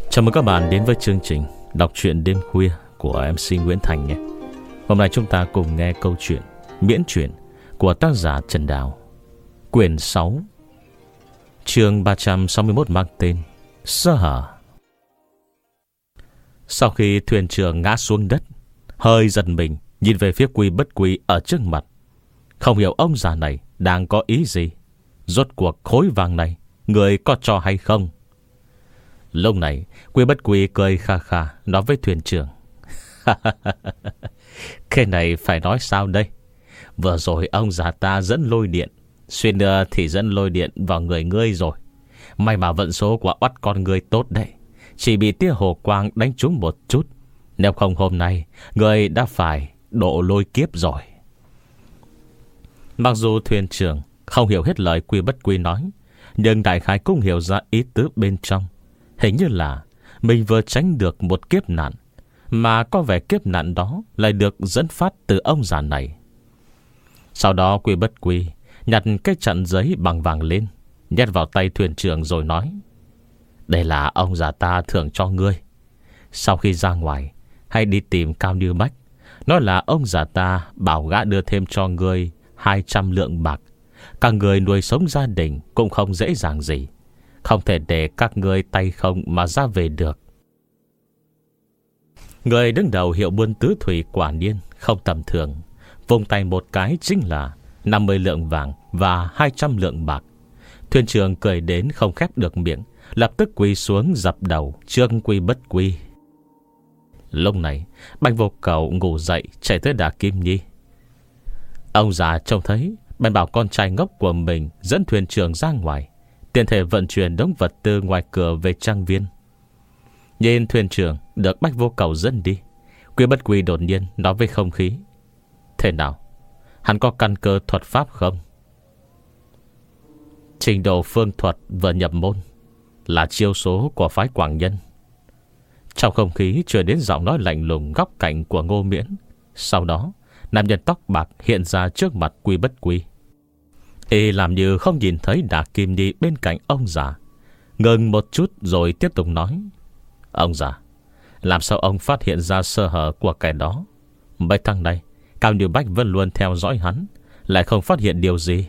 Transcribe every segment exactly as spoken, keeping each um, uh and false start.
Chào mừng các bạn đến với chương trình đọc truyện đêm khuya của em xê Nguyễn Thành nhé. Hôm nay chúng ta cùng nghe câu chuyện miễn truyện của tác giả Trần Đào, quyển sáu, chương ba trăm sáu mươi mốt, mang tên Sơ hở. Sau khi thuyền trưởng ngã xuống đất, hơi giật mình nhìn về phía Quy Bất Quy ở trước mặt. Không hiểu ông già này đang có ý gì. Rốt cuộc khối vàng này người có cho hay không? Lúc này Quy Bất Quy cười kha kha nói với thuyền trưởng: cái này phải nói sao đây? Vừa rồi ông già ta dẫn lôi điện, xuyên nữa thì dẫn lôi điện vào người ngươi rồi. May mà vận số của oắt con ngươi tốt đấy, chỉ bị tia hồ quang đánh trúng một chút. Nếu không hôm nay ngươi đã phải độ lôi kiếp rồi. Mặc dù thuyền trưởng không hiểu hết lời Quy Bất Quy nói, nhưng đại khái cũng hiểu ra ý tứ bên trong. Hình như là mình vừa tránh được một kiếp nạn, mà có vẻ kiếp nạn đó lại được dẫn phát từ ông già này. Sau đó Quy Bất Quy nhặt cái chặn giấy bằng vàng lên, nhét vào tay thuyền trưởng rồi nói: đây là ông già ta thưởng cho ngươi. Sau khi ra ngoài, hãy đi tìm Cao Như Bách, nói là ông già ta bảo gã đưa thêm cho ngươi hai trăm lượng bạc. Các người nuôi sống gia đình cũng không dễ dàng gì, không thể để các ngươi tay không mà ra về được. Người đứng đầu hiệu buôn tứ thủy quả nhiên không tầm thường, vùng tay một cái chính là năm mươi lượng vàng và hai trăm lượng bạc. Thuyền trưởng cười đến không khép được miệng, lập tức quỳ xuống dập đầu trước Quy Bất Quy. Lúc này Bạch Vô Cầu ngủ dậy chạy tới Đà Kim Nhi. Ông già trông thấy bèn bảo con trai ngốc của mình dẫn thuyền trưởng ra ngoài, tiện thể vận chuyển đống vật tư ngoài cửa về trang viên. Nhìn thuyền trưởng được Bạch Vô Cầu dẫn đi, Quy Bất Quy đột nhiên nói với không khí: thế nào, hắn có căn cơ thuật pháp không? Trình độ phương thuật vừa nhập môn, là chiêu số của phái Quảng Nhân. Trong không khí truyền đến giọng nói lạnh lùng góc cạnh của Ngô Miễn. Sau đó nam nhân tóc bạc hiện ra trước mặt Quy Bất Quy. Y làm như không nhìn thấy Đà Kim Nhi bên cạnh ông già, ngừng một chút rồi tiếp tục nói: ông già, làm sao ông phát hiện ra sơ hở của kẻ đó? Mấy tháng này Cao Như Bách vẫn luôn theo dõi hắn, lại không phát hiện điều gì.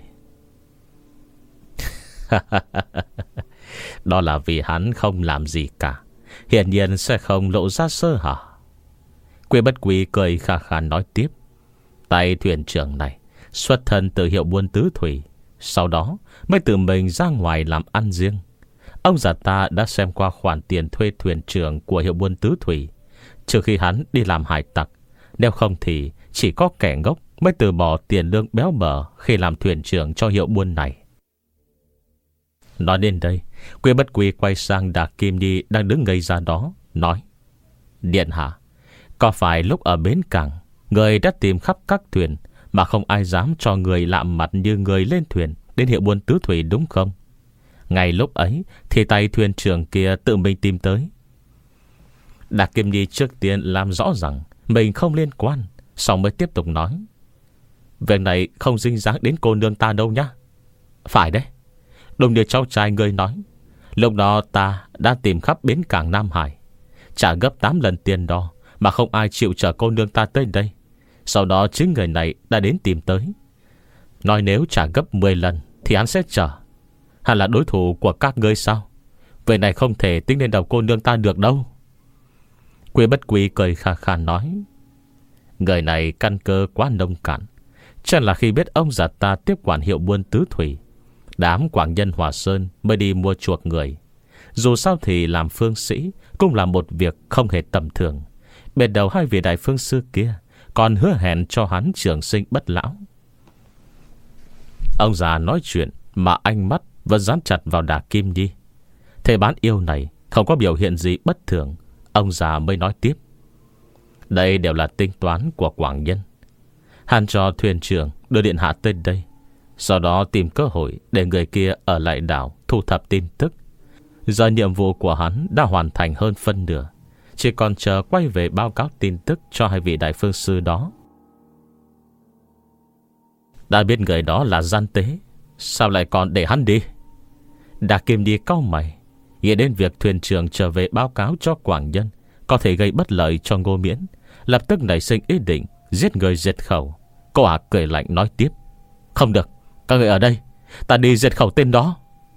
Đó là vì hắn không làm gì cả, hiển nhiên sẽ không lộ ra sơ hở. Quy Bất Quy cười khà khà nói tiếp: tay thuyền trưởng này xuất thân từ hiệu buôn tứ thủy, sau đó mới tự mình ra ngoài làm ăn riêng. Ông già ta đã xem qua khoản tiền thuê thuyền trưởng của hiệu buôn tứ thủy trước khi hắn đi làm hải tặc. Nếu không thì chỉ có kẻ ngốc mới từ bỏ tiền lương béo bở khi làm thuyền trưởng cho hiệu buôn này. Nói đến đây, Quy Bất Quy quay sang Đà Kim Nhi đang đứng ngây ra đó, nói: điện hạ, có phải lúc ở bến cảng người đã tìm khắp các thuyền mà không ai dám cho người lạ mặt như người lên thuyền đến hiệu buôn tứ thủy đúng không? Ngay lúc ấy thì tay thuyền trưởng kia tự mình tìm tới. Đà Kim Nhi trước tiên làm rõ rằng mình không liên quan, sau mới tiếp tục nói: việc này không dính dáng đến cô nương ta đâu nhá. Phải đấy, đúng như cháu trai ngươi nói, lúc đó ta đã tìm khắp bến cảng Nam Hải, trả gấp tám lần tiền đó mà không ai chịu chở cô nương ta tới đây. Sau đó chính người này đã đến tìm tới, nói nếu trả gấp mười lần thì hắn sẽ chở. Hắn là đối thủ của các ngươi sao? Vậy này không thể tính lên đầu cô nương ta được đâu. Quy Bất Quy cười khà khà nói: người này căn cơ quá nông cạn, chẳng là khi biết ông già ta tiếp quản hiệu buôn tứ thủy, đám Quảng Nhân Hòa Sơn mới đi mua chuộc người. Dù sao thì làm phương sĩ cũng là một việc không hề tầm thường. Bên đầu hai vị đại phương sư kia còn hứa hẹn cho hắn trường sinh bất lão. Ông già nói chuyện mà ánh mắt vẫn dán chặt vào Đà Kim Nhi. Thầy bán yêu này không có biểu hiện gì bất thường, ông già mới nói tiếp: đây đều là tính toán của Quảng Nhân. Hắn cho thuyền trưởng đưa điện hạ tới đây, sau đó tìm cơ hội để người kia ở lại đảo thu thập tin tức. Giờ nhiệm vụ của hắn đã hoàn thành hơn phân nửa, chỉ còn chờ quay về báo cáo tin tức cho hai vị đại phương sư đó. Đã biết người đó là gian tế, sao lại còn để hắn đi? Đà Kim Nhi cau mày, Nghĩ đến việc thuyền trưởng trở về báo cáo cho Quảng Nhân có thể gây bất lợi cho Ngô Miễn, lập tức nảy sinh ý định giết người diệt khẩu. Cô ả cười lạnh nói tiếp: Không được, các người ở đây, ta đi diệt khẩu tên đó.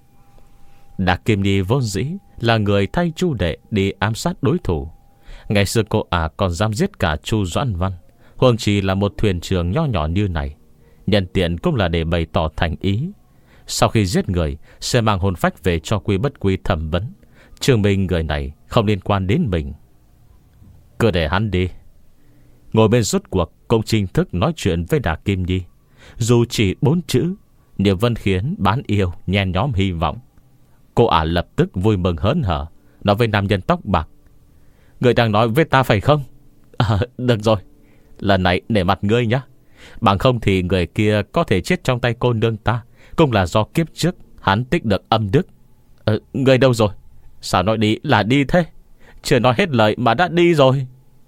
Đạc Kim Nhi vốn dĩ là người thay Chu Đệ đi ám sát đối thủ. Ngày xưa cô ả còn dám giết cả Chu Doãn Văn, huống chi là một thuyền trưởng nho nhỏ như này. Nhân tiện cũng là để bày tỏ thành ý, sau khi giết người sẽ mang hồn phách về cho Quy Bất Quy thẩm vấn, chứng minh người này không liên quan đến mình. Cứ để hắn đi. Ngồi bên rốt cuộc cũng chính thức nói chuyện với Đạc Kim Nhi. Dù chỉ bốn chữ, nhưng vẫn khiến bán yêu nhen nhóm hy vọng. Cô ả lập tức vui mừng hớn hở nói với nam nhân tóc bạc: Người đang nói với ta phải không? À, được rồi, lần này nể mặt ngươi nhé. Bằng không thì người kia có thể chết trong tay cô nương ta, cũng là do kiếp trước hắn tích được âm đức. à, Người đâu rồi? Sao nói đi là đi thế? Chưa nói hết lời mà đã đi rồi.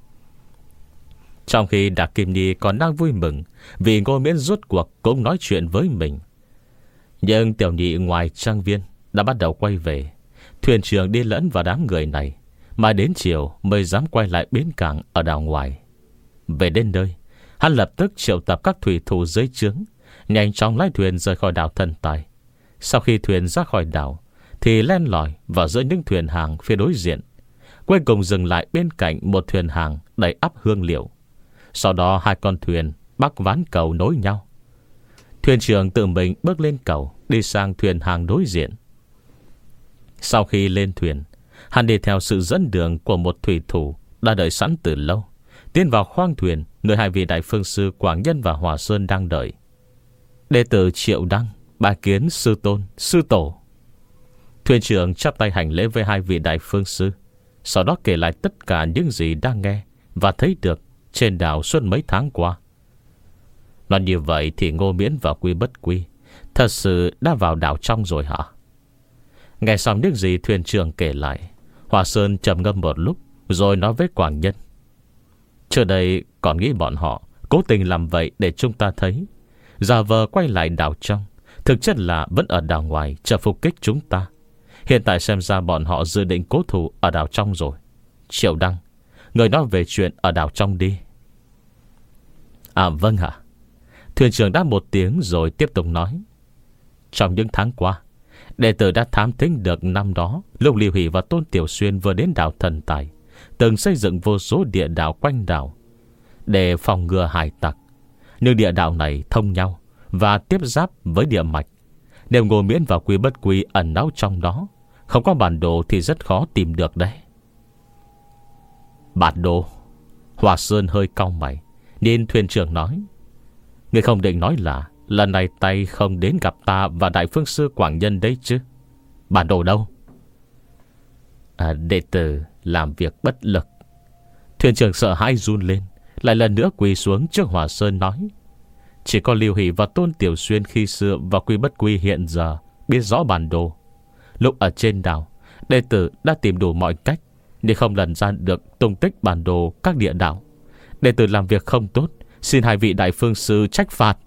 Trong khi Đạc Kim Nhi còn đang vui mừng vì Ngô Miễn rốt cuộc cũng nói chuyện với mình, nhưng tiểu nhị ngoài trang viên đã bắt đầu quay về. Thuyền trưởng đi lẫn vào đám người này, mà đến chiều mới dám quay lại bến cảng ở đảo ngoài. Về đến nơi, hắn lập tức triệu tập các thủy thủ dưới trướng, nhanh chóng lái thuyền rời khỏi đảo Thần Tài. Sau khi thuyền ra khỏi đảo thì len lỏi vào giữa những thuyền hàng phía đối diện, cuối cùng dừng lại bên cạnh một thuyền hàng đầy ắp hương liệu. Sau đó hai con thuyền bắc ván cầu nối nhau. Thuyền trưởng tự mình bước lên cầu, đi sang thuyền hàng đối diện. Sau khi lên thuyền, hắn đi theo sự dẫn đường của một thủy thủ đã đợi sẵn từ lâu, tiến vào khoang thuyền nơi hai vị đại phương sư Quảng Nhân và Hòa Sơn đang đợi. Đệ tử Triệu Đăng bái kiến sư tôn, sư tổ. Thuyền trưởng chắp tay hành lễ với hai vị đại phương sư, sau đó kể lại tất cả những gì đang nghe và thấy được trên đảo suốt mấy tháng qua. Nói như vậy thì Ngô Miễn và Quy Bất Quy thật sự đã vào đảo trong rồi hả? Nghe xong những gì thuyền trưởng kể lại, Hòa Sơn trầm ngâm một lúc rồi nói với Quảng Nhân: Trước đây còn nghĩ bọn họ cố tình làm vậy để chúng ta thấy, giả vờ quay lại đảo trong, thực chất là vẫn ở đảo ngoài chờ phục kích chúng ta. Hiện tại xem ra bọn họ dự định cố thủ ở đảo trong rồi. Triệu Đăng, người nói về chuyện ở đảo trong đi. À vâng hả? Thuyền trưởng đáp một tiếng rồi tiếp tục nói: Trong những tháng qua, đệ tử đã thám thính được năm đó lúc Liêu Hỷ và Tôn Tiểu Xuyên vừa đến đảo Thần Tài, từng xây dựng vô số địa đạo quanh đảo để phòng ngừa hải tặc. Nhưng địa đạo này thông nhau và tiếp giáp với địa mạch. Nếu Ngô Miễn và Quy Bất Quy ẩn náu trong đó, không có bản đồ thì rất khó tìm được đấy. Bản đồ? Hòa Sơn hơi cau mày, nhìn thuyền trưởng nói: Người không định nói là lần này tay không đến gặp ta và đại phương sư Quảng Nhân đấy chứ? Bản đồ đâu? À, đệ tử làm việc bất lực. Thuyền trưởng sợ hãi run lên, lại lần nữa quỳ xuống trước Hòa Sơn nói: Chỉ có Liêu Hỷ và Tôn Tiểu Xuyên khi xưa và Quy Bất Quy hiện giờ biết rõ bản đồ. Lúc ở trên đảo, đệ tử đã tìm đủ mọi cách, nhưng không lần ra được tung tích bản đồ các địa đảo. Đệ tử làm việc không tốt, xin hai vị đại phương sư trách phạt.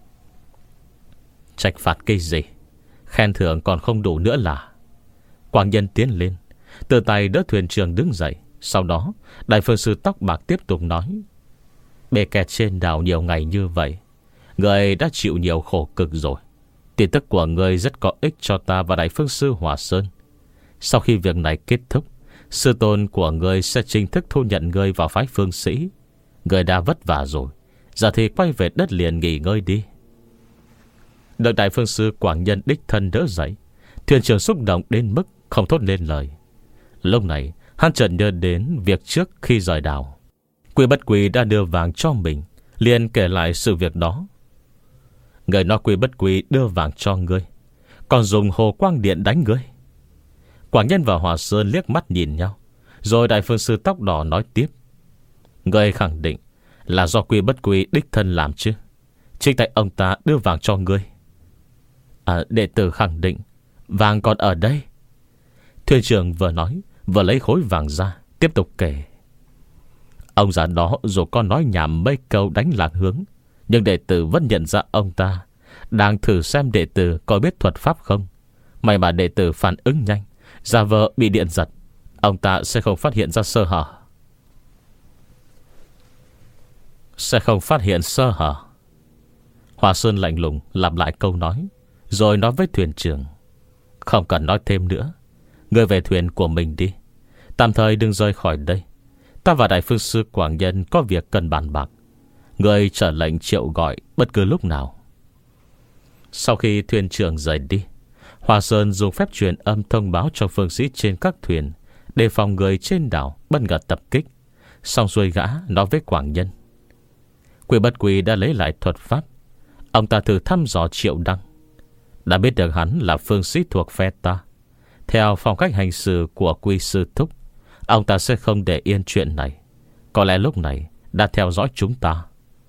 Trách phạt cái gì? Khen thưởng còn không đủ nữa là? Quảng Nhân tiến lên, từ tay đỡ thuyền trưởng đứng dậy. Sau đó đại phương sư tóc bạc tiếp tục nói: Bề kẹt trên đảo nhiều ngày như vậy, người đã chịu nhiều khổ cực rồi. Tin tức của người rất có ích cho ta và đại phương sư Hòa Sơn. Sau khi việc này kết thúc, sư tôn của người sẽ chính thức thu nhận người vào phái phương sĩ. Người đã vất vả rồi, giờ thì quay về đất liền nghỉ ngơi đi. Được đại phương sư Quảng Nhân đích thân đỡ dậy, thuyền trưởng xúc động đến mức không thốt lên lời. Lúc này hắn chợt nhớ đến việc trước khi rời đảo, Quy Bất Quy đã đưa vàng cho mình, liền kể lại sự việc đó. Người nói Quy Bất Quy đưa vàng cho ngươi, còn dùng hồ quang điện đánh ngươi. Quảng Nhân và Hòa Sơn liếc mắt nhìn nhau, rồi đại phương sư tóc đỏ nói tiếp: Ngươi khẳng định là do Quy Bất Quy đích thân làm chứ? Chính tại ông ta đưa vàng cho ngươi. À, đệ tử khẳng định vàng còn ở đây. Thuyền trưởng vừa nói vừa lấy khối vàng ra, tiếp tục kể: Ông già đó dù có nói nhảm mấy câu đánh lạc hướng, nhưng đệ tử vẫn nhận ra ông ta đang thử xem đệ tử có biết thuật pháp không. May mà đệ tử phản ứng nhanh, Giả vờ bị điện giật, ông ta sẽ không phát hiện ra sơ hở. Sẽ không phát hiện sơ hở. Hòa Sơn lạnh lùng lặp lại câu nói, rồi nói với thuyền trưởng: Không cần nói thêm nữa, ngươi về thuyền của mình đi. Tạm thời đừng rời khỏi đây. Ta và Đại Phương Sư Quảng Nhân có việc cần bàn bạc. Ngươi trở lệnh triệu gọi bất cứ lúc nào. Sau khi thuyền trưởng rời đi, Hòa Sơn dùng phép truyền âm thông báo cho phương sĩ trên các thuyền, đề phòng người trên đảo bất ngờ tập kích. Xong xuôi, gã nói với Quảng Nhân: Quy Bất Quy đã lấy lại thuật pháp. Ông ta thử thăm dò Triệu Đăng, đã biết được hắn là phương sĩ thuộc phe ta. Theo phong cách hành xử của Quy Sư Thúc, ông ta sẽ không để yên chuyện này. Có lẽ lúc này đã theo dõi chúng ta.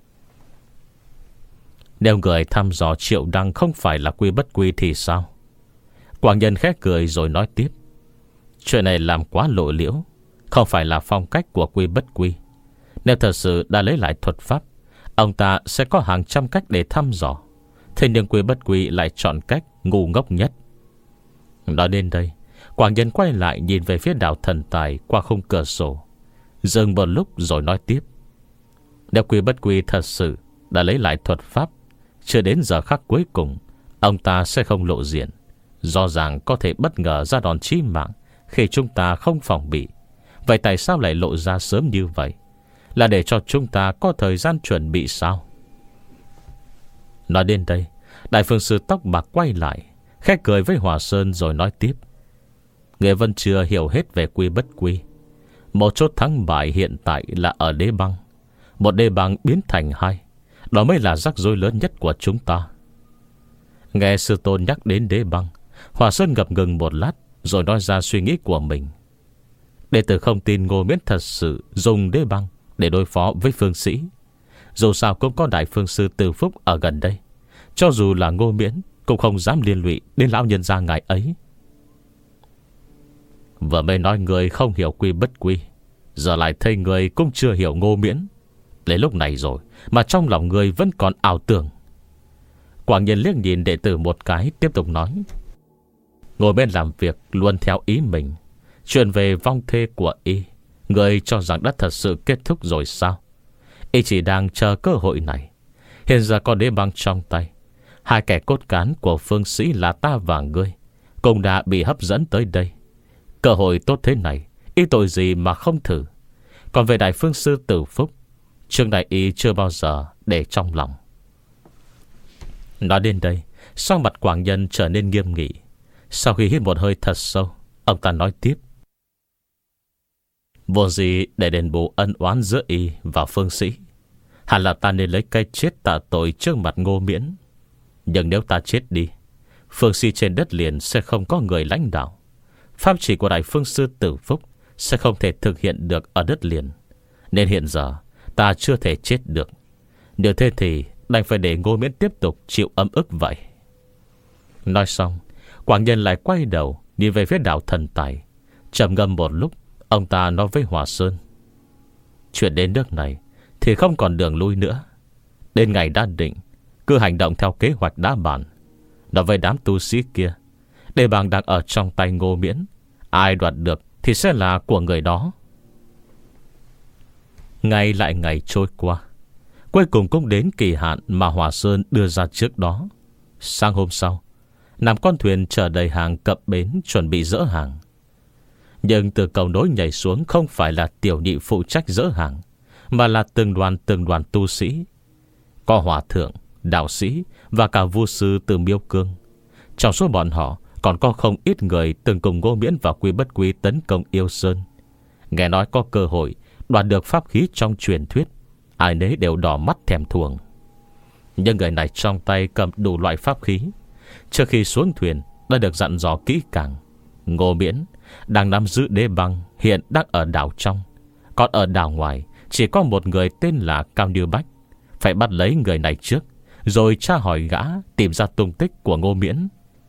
Nếu người thăm dò Triệu Đăng không phải là Quy Bất Quy thì sao? Quảng Nhân khẽ cười rồi nói tiếp: Chuyện này làm quá lộ liễu, không phải là phong cách của Quy Bất Quy. Nếu thật sự đã lấy lại thuật pháp, ông ta sẽ có hàng trăm cách để thăm dò. Thế nhưng Quy Bất Quy lại chọn cách ngu ngốc nhất. Nói đến đây, Quảng Nhân quay lại nhìn về phía đảo Thần Tài qua khung cửa sổ, dừng một lúc rồi nói tiếp: Nếu Quy Bất Quy thật sự đã lấy lại thuật pháp, chưa đến giờ khắc cuối cùng, ông ta sẽ không lộ diện. Rõ ràng có thể bất ngờ ra đòn chí mạng khi chúng ta không phòng bị. Vậy tại sao lại lộ ra sớm như vậy? Là để cho chúng ta có thời gian chuẩn bị sao? Nói đến đây, Đại Phương Sư tóc bạc quay lại, khẽ cười với Hòa Sơn rồi nói tiếp: Người vẫn chưa hiểu hết về Quy Bất Quy. Một chốt thắng bại hiện tại là ở đế băng. Một đế băng biến thành hai, đó mới là rắc rối lớn nhất của chúng ta. Nghe sư tôn nhắc đến đế băng, Hòa Sơn ngập ngừng một lát rồi nói ra suy nghĩ của mình. Đệ tử không tin Ngô Miễn thật sự dùng đế băng để đối phó với phương sĩ. Dù sao cũng có Đại Phương Sư Từ Phúc ở gần đây. Cho dù là Ngô Miễn cũng không dám liên lụy đến lão nhân gia ngài ấy. Vừa mới nói người không hiểu Quy Bất Quy, giờ lại thấy người cũng chưa hiểu Ngô Miễn. Đến lúc này rồi mà trong lòng người vẫn còn ảo tưởng. Quảng Nhân liếc nhìn đệ tử một cái, tiếp tục nói: Ngồi bên làm việc luôn theo ý mình. Chuyện về vong thê của y, người cho rằng đã thật sự kết thúc rồi sao? Y chỉ đang chờ cơ hội này. Hiện giờ có đế băng trong tay, hai kẻ cốt cán của phương sĩ là ta và ngươi cũng đã bị hấp dẫn tới đây. Cơ hội tốt thế này, y tội gì mà không thử? Còn về Đại Phương Sư Tử Phúc, chương này y chưa bao giờ để trong lòng. Nói đến đây, sắc mặt Quảng Nhân trở nên nghiêm nghị. Sau khi hít một hơi thật sâu, ông ta nói tiếp: Vô gì để đền bù ân oán giữa y và phương sĩ, hẳn là ta nên lấy cái chết tạ tội trước mặt Ngô Miễn. Nhưng nếu ta chết đi, phương sĩ trên đất liền sẽ không có người lãnh đạo. Pháp chỉ của Đại Phương Sư Tử Phúc sẽ không thể thực hiện được ở đất liền. Nên hiện giờ ta chưa thể chết được. Nếu thế thì đành phải để Ngô Miễn tiếp tục chịu ấm ức vậy. Nói xong, Quảng Nhân lại quay đầu nhìn về phía đảo Thần Tài. Trầm ngâm một lúc, ông ta nói với Hòa Sơn: Chuyện đến nước này thì không còn đường lui nữa. Đến ngày đã định, cứ hành động theo kế hoạch đã bàn. Nói với đám tu sĩ kia, đề bàng đang ở trong tay Ngô Miễn. Ai đoạt được thì sẽ là của người đó. Ngày lại ngày trôi qua, cuối cùng cũng đến kỳ hạn mà Hòa Sơn đưa ra trước đó. Sáng hôm sau, năm con thuyền chở đầy hàng cập bến chuẩn bị dỡ hàng. Nhưng từ cầu nối nhảy xuống không phải là tiểu nhị phụ trách dỡ hàng, mà là từng đoàn từng đoàn tu sĩ. Có hòa thượng, đạo sĩ và cả vu sư từ Miêu Cương. Trong số bọn họ còn có không ít người từng cùng Ngô Miễn và Quy Bất Quy tấn công Yêu Sơn. Nghe nói có cơ hội đoạt được pháp khí trong truyền thuyết, ai nấy đều đỏ mắt thèm thuồng. Nhưng người này trong tay cầm đủ loại pháp khí. Trước khi xuống thuyền đã được dặn dò kỹ càng. Ngô Miễn đang nắm giữ đế băng hiện đang ở đảo trong, còn ở đảo ngoài chỉ có một người tên là Cao Như Bách. Phải bắt lấy người này trước, rồi tra hỏi gã, tìm ra tung tích của Ngô Miễn.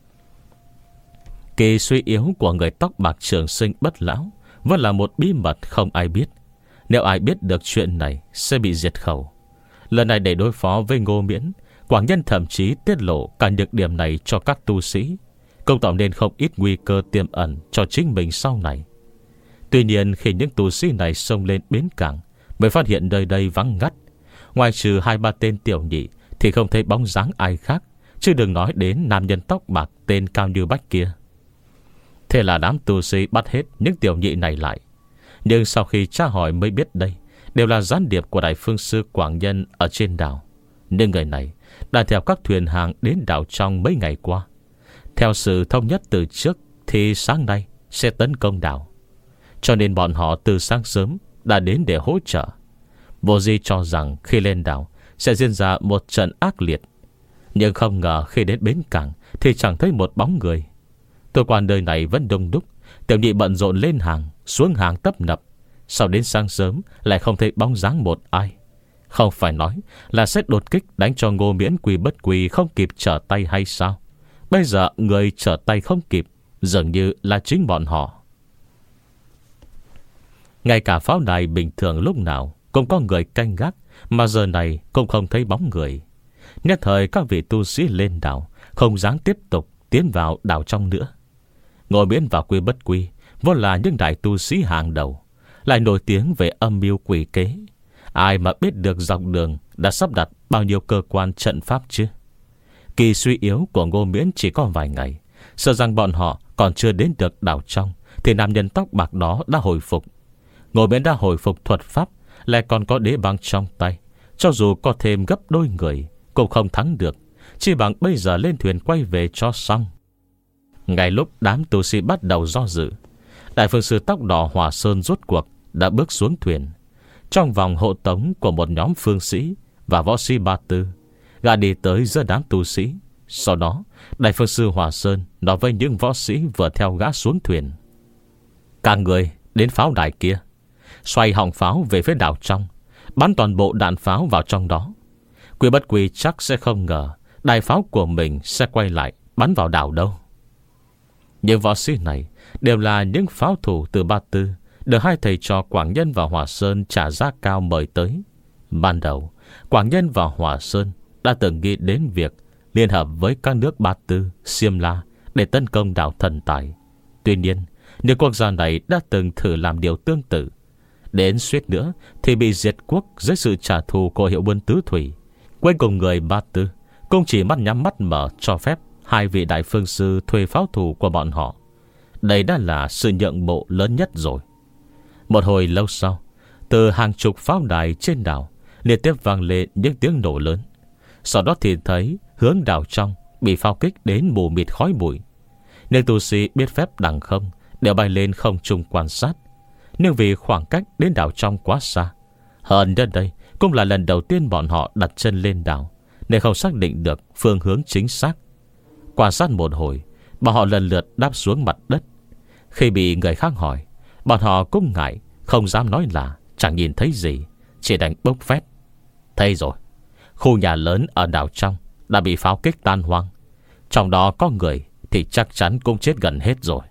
Kỳ suy yếu của người tóc bạc trường sinh bất lão vẫn là một bí mật không ai biết. Nếu ai biết được chuyện này sẽ bị diệt khẩu. Lần này để đối phó với Ngô Miễn, Quảng Nhân thậm chí tiết lộ cả nhược điểm này cho các tu sĩ. cũng tạo nên không ít nguy cơ tiềm ẩn cho chính mình sau này. Tuy nhiên khi những tu sĩ này xông lên bến cảng, mới phát hiện nơi đây vắng ngắt. Ngoài trừ hai ba tên tiểu nhị thì không thấy bóng dáng ai khác, chứ đừng nói đến nam nhân tóc bạc tên Cao Như Bách kia. Thế là đám tu sĩ bắt hết những tiểu nhị này lại. Nhưng sau khi tra hỏi mới biết đây đều là gián điệp của Đại Phương Sư Quảng Nhân ở trên đảo. Nhưng người này đã theo các thuyền hàng đến đảo trong mấy ngày qua. Theo sự thống nhất từ trước thì sáng nay sẽ tấn công đảo, cho nên bọn họ từ sáng sớm đã đến để hỗ trợ. Vô Di cho rằng khi lên đảo sẽ diễn ra một trận ác liệt, nhưng không ngờ khi đến bến cảng thì chẳng thấy một bóng người. Tôi quan nơi này vẫn đông đúc, tiểu nhị bận rộn lên hàng, xuống hàng tấp nập. Sau đến sáng sớm lại không thấy bóng dáng một ai. Không phải nói là sẽ đột kích đánh cho Ngô Miễn Quy Bất Quy không kịp trở tay hay sao? Bây giờ người trở tay không kịp dường như là chính bọn họ. Ngay cả pháo đài bình thường lúc nào cũng có người canh gác, mà giờ này cũng không thấy bóng người. Nhất thời các vị tu sĩ lên đảo không dám tiếp tục tiến vào đảo trong nữa. Ngô Miễn và Quy Bất Quy vốn là những đại tu sĩ hàng đầu, lại nổi tiếng về âm mưu quỷ kế. Ai mà biết được dọc đường đã sắp đặt bao nhiêu cơ quan trận pháp chứ? Kỳ suy yếu của Ngô Miễn chỉ có vài ngày, sợ rằng bọn họ còn chưa đến được đảo trong thì nam nhân tóc bạc đó đã hồi phục. Ngô Miễn đã hồi phục thuật pháp, lại còn có đế băng trong tay. Cho dù có thêm gấp đôi người cũng không thắng được, chỉ bằng bây giờ lên thuyền quay về cho xong. Ngay lúc đám tu sĩ bắt đầu do dự, Đại Phương Sư tóc đỏ Hỏa Sơn rốt cuộc đã bước xuống thuyền. Trong vòng hộ tống của một nhóm phương sĩ và võ sĩ ba tư, gã đi tới giữa đám tu sĩ. Sau đó Đại Phương Sư Hỏa Sơn nói với những võ sĩ vừa theo gã xuống thuyền: các người đến pháo đài kia, xoay họng pháo về phía đảo trong, bắn toàn bộ đạn pháo vào trong đó. Quy Bất Quy chắc sẽ không ngờ đài pháo của mình sẽ quay lại bắn vào đảo đâu. Những võ sĩ này đều là những pháo thủ từ Ba Tư, được hai thầy trò Quảng Nhân và Hỏa Sơn trả giá cao mời tới. Ban đầu Quảng Nhân và Hỏa Sơn đã từng nghĩ đến việc liên hợp với các nước Ba Tư, Xiêm La để tấn công đảo Thần Tài. Tuy nhiên những quốc gia này đã từng thử làm điều tương tự, đến suýt nữa thì bị diệt quốc dưới sự trả thù của Hiệu Buôn Tứ Thủy. Cuối cùng người Ba Tư cũng chỉ mắt nhắm mắt mở cho phép hai vị đại phương sư thuê pháo thủ của bọn họ. Đây đã là sự nhượng bộ lớn nhất rồi. Một hồi lâu sau, từ hàng chục pháo đài trên đảo liên tiếp vang lên những tiếng nổ lớn. Sau đó thì thấy hướng đảo trong bị pháo kích đến mù mịt khói bụi. Nên tu sĩ biết phép đằng không đều bay lên không trung quan sát. Nhưng vì khoảng cách đến đảo trong quá xa, hơn đến đây cũng là lần đầu tiên bọn họ đặt chân lên đảo, nên không xác định được phương hướng chính xác. Quan sát một hồi, bọn họ lần lượt đáp xuống mặt đất. Khi bị người khác hỏi, bọn họ cũng ngại, không dám nói là chẳng nhìn thấy gì, chỉ đành bốc phét: thấy rồi, khu nhà lớn ở đảo trong đã bị pháo kích tan hoang. Trong đó có người thì chắc chắn cũng chết gần hết rồi.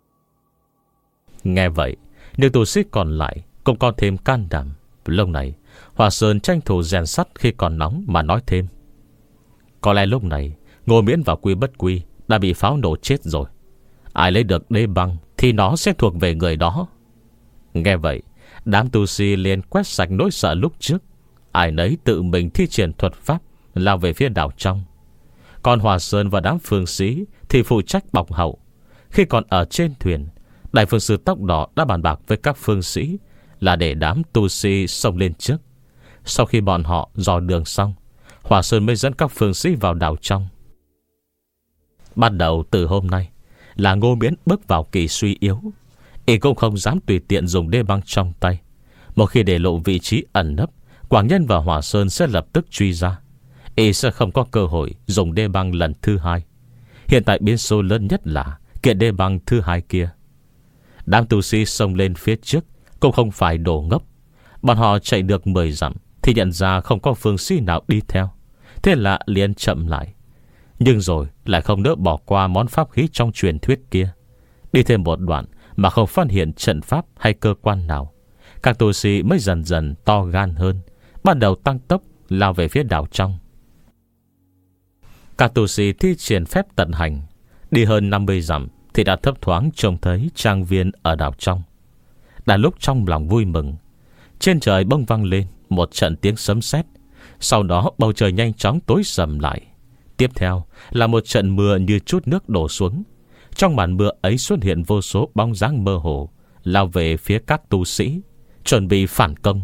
Nghe vậy, những tu sĩ còn lại cũng có thêm can đảm. Lúc này Hòa Sơn tranh thủ rèn sắt khi còn nóng mà nói thêm: có lẽ lúc này Ngô Miễn và Quy Bất Quy đã bị pháo nổ chết rồi. Ai lấy được đế băng thì nó sẽ thuộc về người đó. Nghe vậy, đám tu sĩ liền quét sạch nỗi sợ lúc trước. Ai nấy tự mình thi triển thuật pháp lao về phía đảo trong. Còn Hòa Sơn và đám phương sĩ thì phụ trách bọc hậu. Khi còn ở trên thuyền, Đại Phương Sư tóc đỏ đã bàn bạc với các phương sĩ là để đám tu sĩ xông lên trước. Sau khi bọn họ dò đường xong, Hòa Sơn mới dẫn các phương sĩ vào đảo trong. Bắt đầu từ hôm nay là Ngô Miễn bước vào kỳ suy yếu. Y cũng không dám tùy tiện dùng đê băng trong tay. Một khi để lộ vị trí ẩn nấp, Quảng Nhân và Hòa Sơn sẽ lập tức truy ra. Y sẽ không có cơ hội dùng đê băng lần thứ hai. Hiện tại biến số lớn nhất là kiện đê băng thứ hai kia. Đám tu sĩ xông lên phía trước cũng không phải đồ ngốc. Bọn họ chạy được mười dặm thì nhận ra không có phương sĩ nào đi theo. Thế là liền chậm lại. Nhưng rồi lại không nỡ bỏ qua món pháp khí trong truyền thuyết kia. Đi thêm một đoạn mà không phát hiện trận pháp hay cơ quan nào, các tu sĩ mới dần dần to gan hơn, bắt đầu tăng tốc lao về phía đảo trong. Các tu sĩ thi triển phép tận hành, Đi hơn năm mươi dặm thì đã thấp thoáng trông thấy trang viên ở đảo trong. Đã lúc trong lòng vui mừng, trên trời bỗng vang lên một trận tiếng sấm sét. Sau đó bầu trời nhanh chóng tối sầm lại. Tiếp theo là một trận mưa như chút nước đổ xuống. Trong màn mưa ấy xuất hiện vô số bóng dáng mơ hồ lao về phía các tu sĩ, chuẩn bị phản công.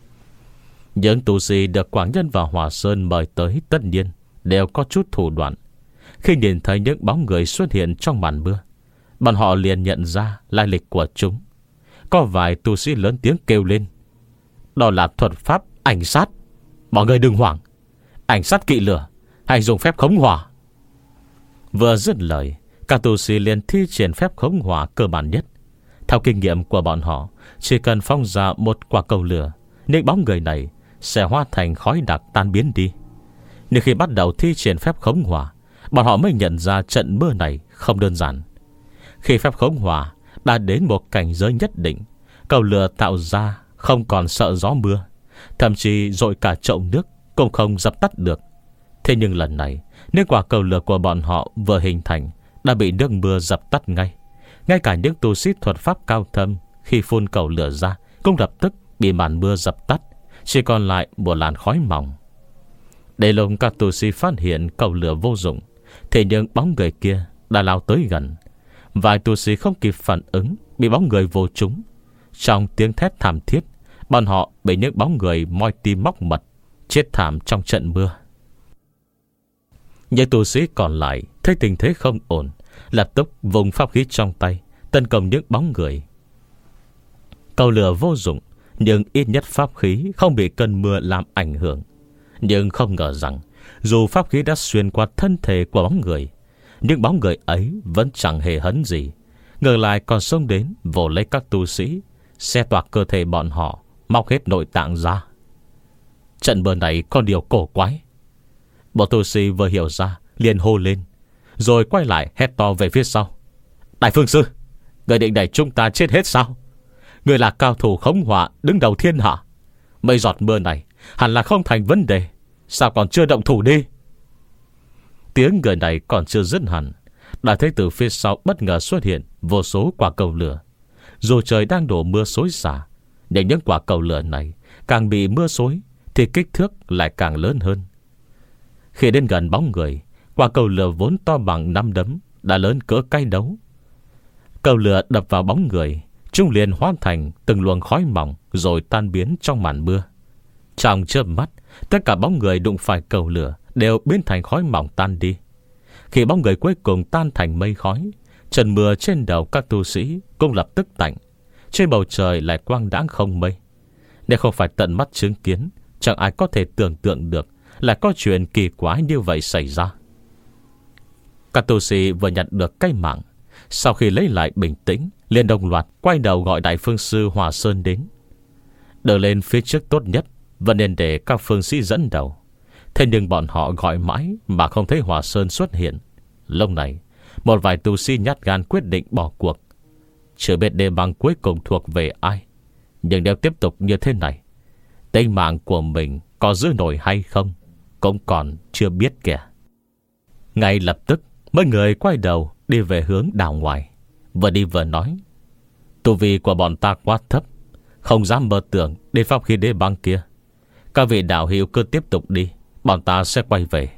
Những tu sĩ được Quảng Nhân và Hòa Sơn mời tới tất nhiên đều có chút thủ đoạn. Khi nhìn thấy những bóng người xuất hiện trong màn mưa, bọn họ liền nhận ra lai lịch của chúng. Có vài tu sĩ lớn tiếng kêu lên: đó là thuật pháp ảnh sát. Mọi người đừng hoảng, ảnh sát kỵ lửa hay dùng phép khống hỏa. Vừa dứt lời, các tu sĩ liền thi triển phép khống hỏa cơ bản nhất. Theo kinh nghiệm của bọn họ, chỉ cần phóng ra một quả cầu lửa, những bóng người này sẽ hóa thành khói đặc tan biến đi. Nhưng khi bắt đầu thi triển phép khống hỏa, bọn họ mới nhận ra trận mưa này không đơn giản. Khi phép khống hỏa đã đến một cảnh giới nhất định, cầu lửa tạo ra không còn sợ gió mưa, thậm chí dội cả chậu nước cũng không dập tắt được. Thế nhưng lần này, nếu quả cầu lửa của bọn họ vừa hình thành đã bị nước mưa dập tắt ngay. Ngay cả những tu sĩ thuật pháp cao thâm khi phun cầu lửa ra cũng lập tức bị màn mưa dập tắt, chỉ còn lại một làn khói mỏng. Để lúc các tu sĩ phát hiện cầu lửa vô dụng, thì những bóng người kia đã lao tới gần. Vài tu sĩ không kịp phản ứng, bị bóng người vô trúng. Trong tiếng thét thảm thiết, bọn họ bị những bóng người moi tim móc mật, chết thảm trong trận mưa. Những tu sĩ còn lại thấy tình thế không ổn, lập tức vùng pháp khí trong tay tấn công những bóng người. Cầu lửa vô dụng, nhưng ít nhất pháp khí không bị cơn mưa làm ảnh hưởng. Nhưng không ngờ rằng dù pháp khí đã xuyên qua thân thể của bóng người, những bóng người ấy vẫn chẳng hề hấn gì, ngược lại còn xông đến vồ lấy các tu sĩ, xé toạc cơ thể bọn họ, móc hết nội tạng ra. Trận mưa này có điều cổ quái. Bộ tu sĩ vừa hiểu ra liền hô lên, rồi quay lại hét to về phía sau: đại phương sư, người định đẩy chúng ta chết hết sao? Người là cao thủ khống hỏa đứng đầu thiên hạ, mấy giọt mưa này hẳn là không thành vấn đề, sao còn chưa động thủ đi? Tiếng người này còn chưa dứt hẳn, đã thấy từ phía sau bất ngờ xuất hiện vô số quả cầu lửa. Dù trời đang đổ mưa xối xả, nhưng những quả cầu lửa này càng bị mưa xối thì kích thước lại càng lớn hơn. Khi đến gần bóng người, quả cầu lửa vốn to bằng nắm đấm đã lớn cỡ cây đấu. Cầu lửa đập vào bóng người, chúng liền hóa thành từng luồng khói mỏng rồi tan biến trong màn mưa. Trong chớp mắt, tất cả bóng người đụng phải cầu lửa đều biến thành khói mỏng tan đi. Khi bóng người cuối cùng tan thành mây khói, trận mưa trên đầu các tu sĩ cũng lập tức tạnh. Trên bầu trời lại quang đãng không mây. Nếu không phải tận mắt chứng kiến, chẳng ai có thể tưởng tượng được là có chuyện kỳ quái như vậy xảy ra. Các tu sĩ vừa nhận được cái mạng, sau khi lấy lại bình tĩnh, liền đồng loạt quay đầu gọi đại phương sư Hòa Sơn đến. Đỡ lên phía trước tốt nhất, vẫn nên để các phương sĩ dẫn đầu. Thế nhưng bọn họ gọi mãi mà không thấy Hòa Sơn xuất hiện. Lúc này, một vài tu sĩ nhát gan quyết định bỏ cuộc. Chưa biết đề bằng cuối cùng thuộc về ai, nhưng nếu tiếp tục như thế này, tính mạng của mình có giữ nổi hay không cũng còn chưa biết kìa. Ngay lập tức, mấy người quay đầu đi về hướng đảo ngoài. Vừa đi vừa nói: tu vi của bọn ta quá thấp, không dám mơ tưởng đến pháp khí đế băng kia. Các vị đạo hữu cứ tiếp tục đi, bọn ta sẽ quay về.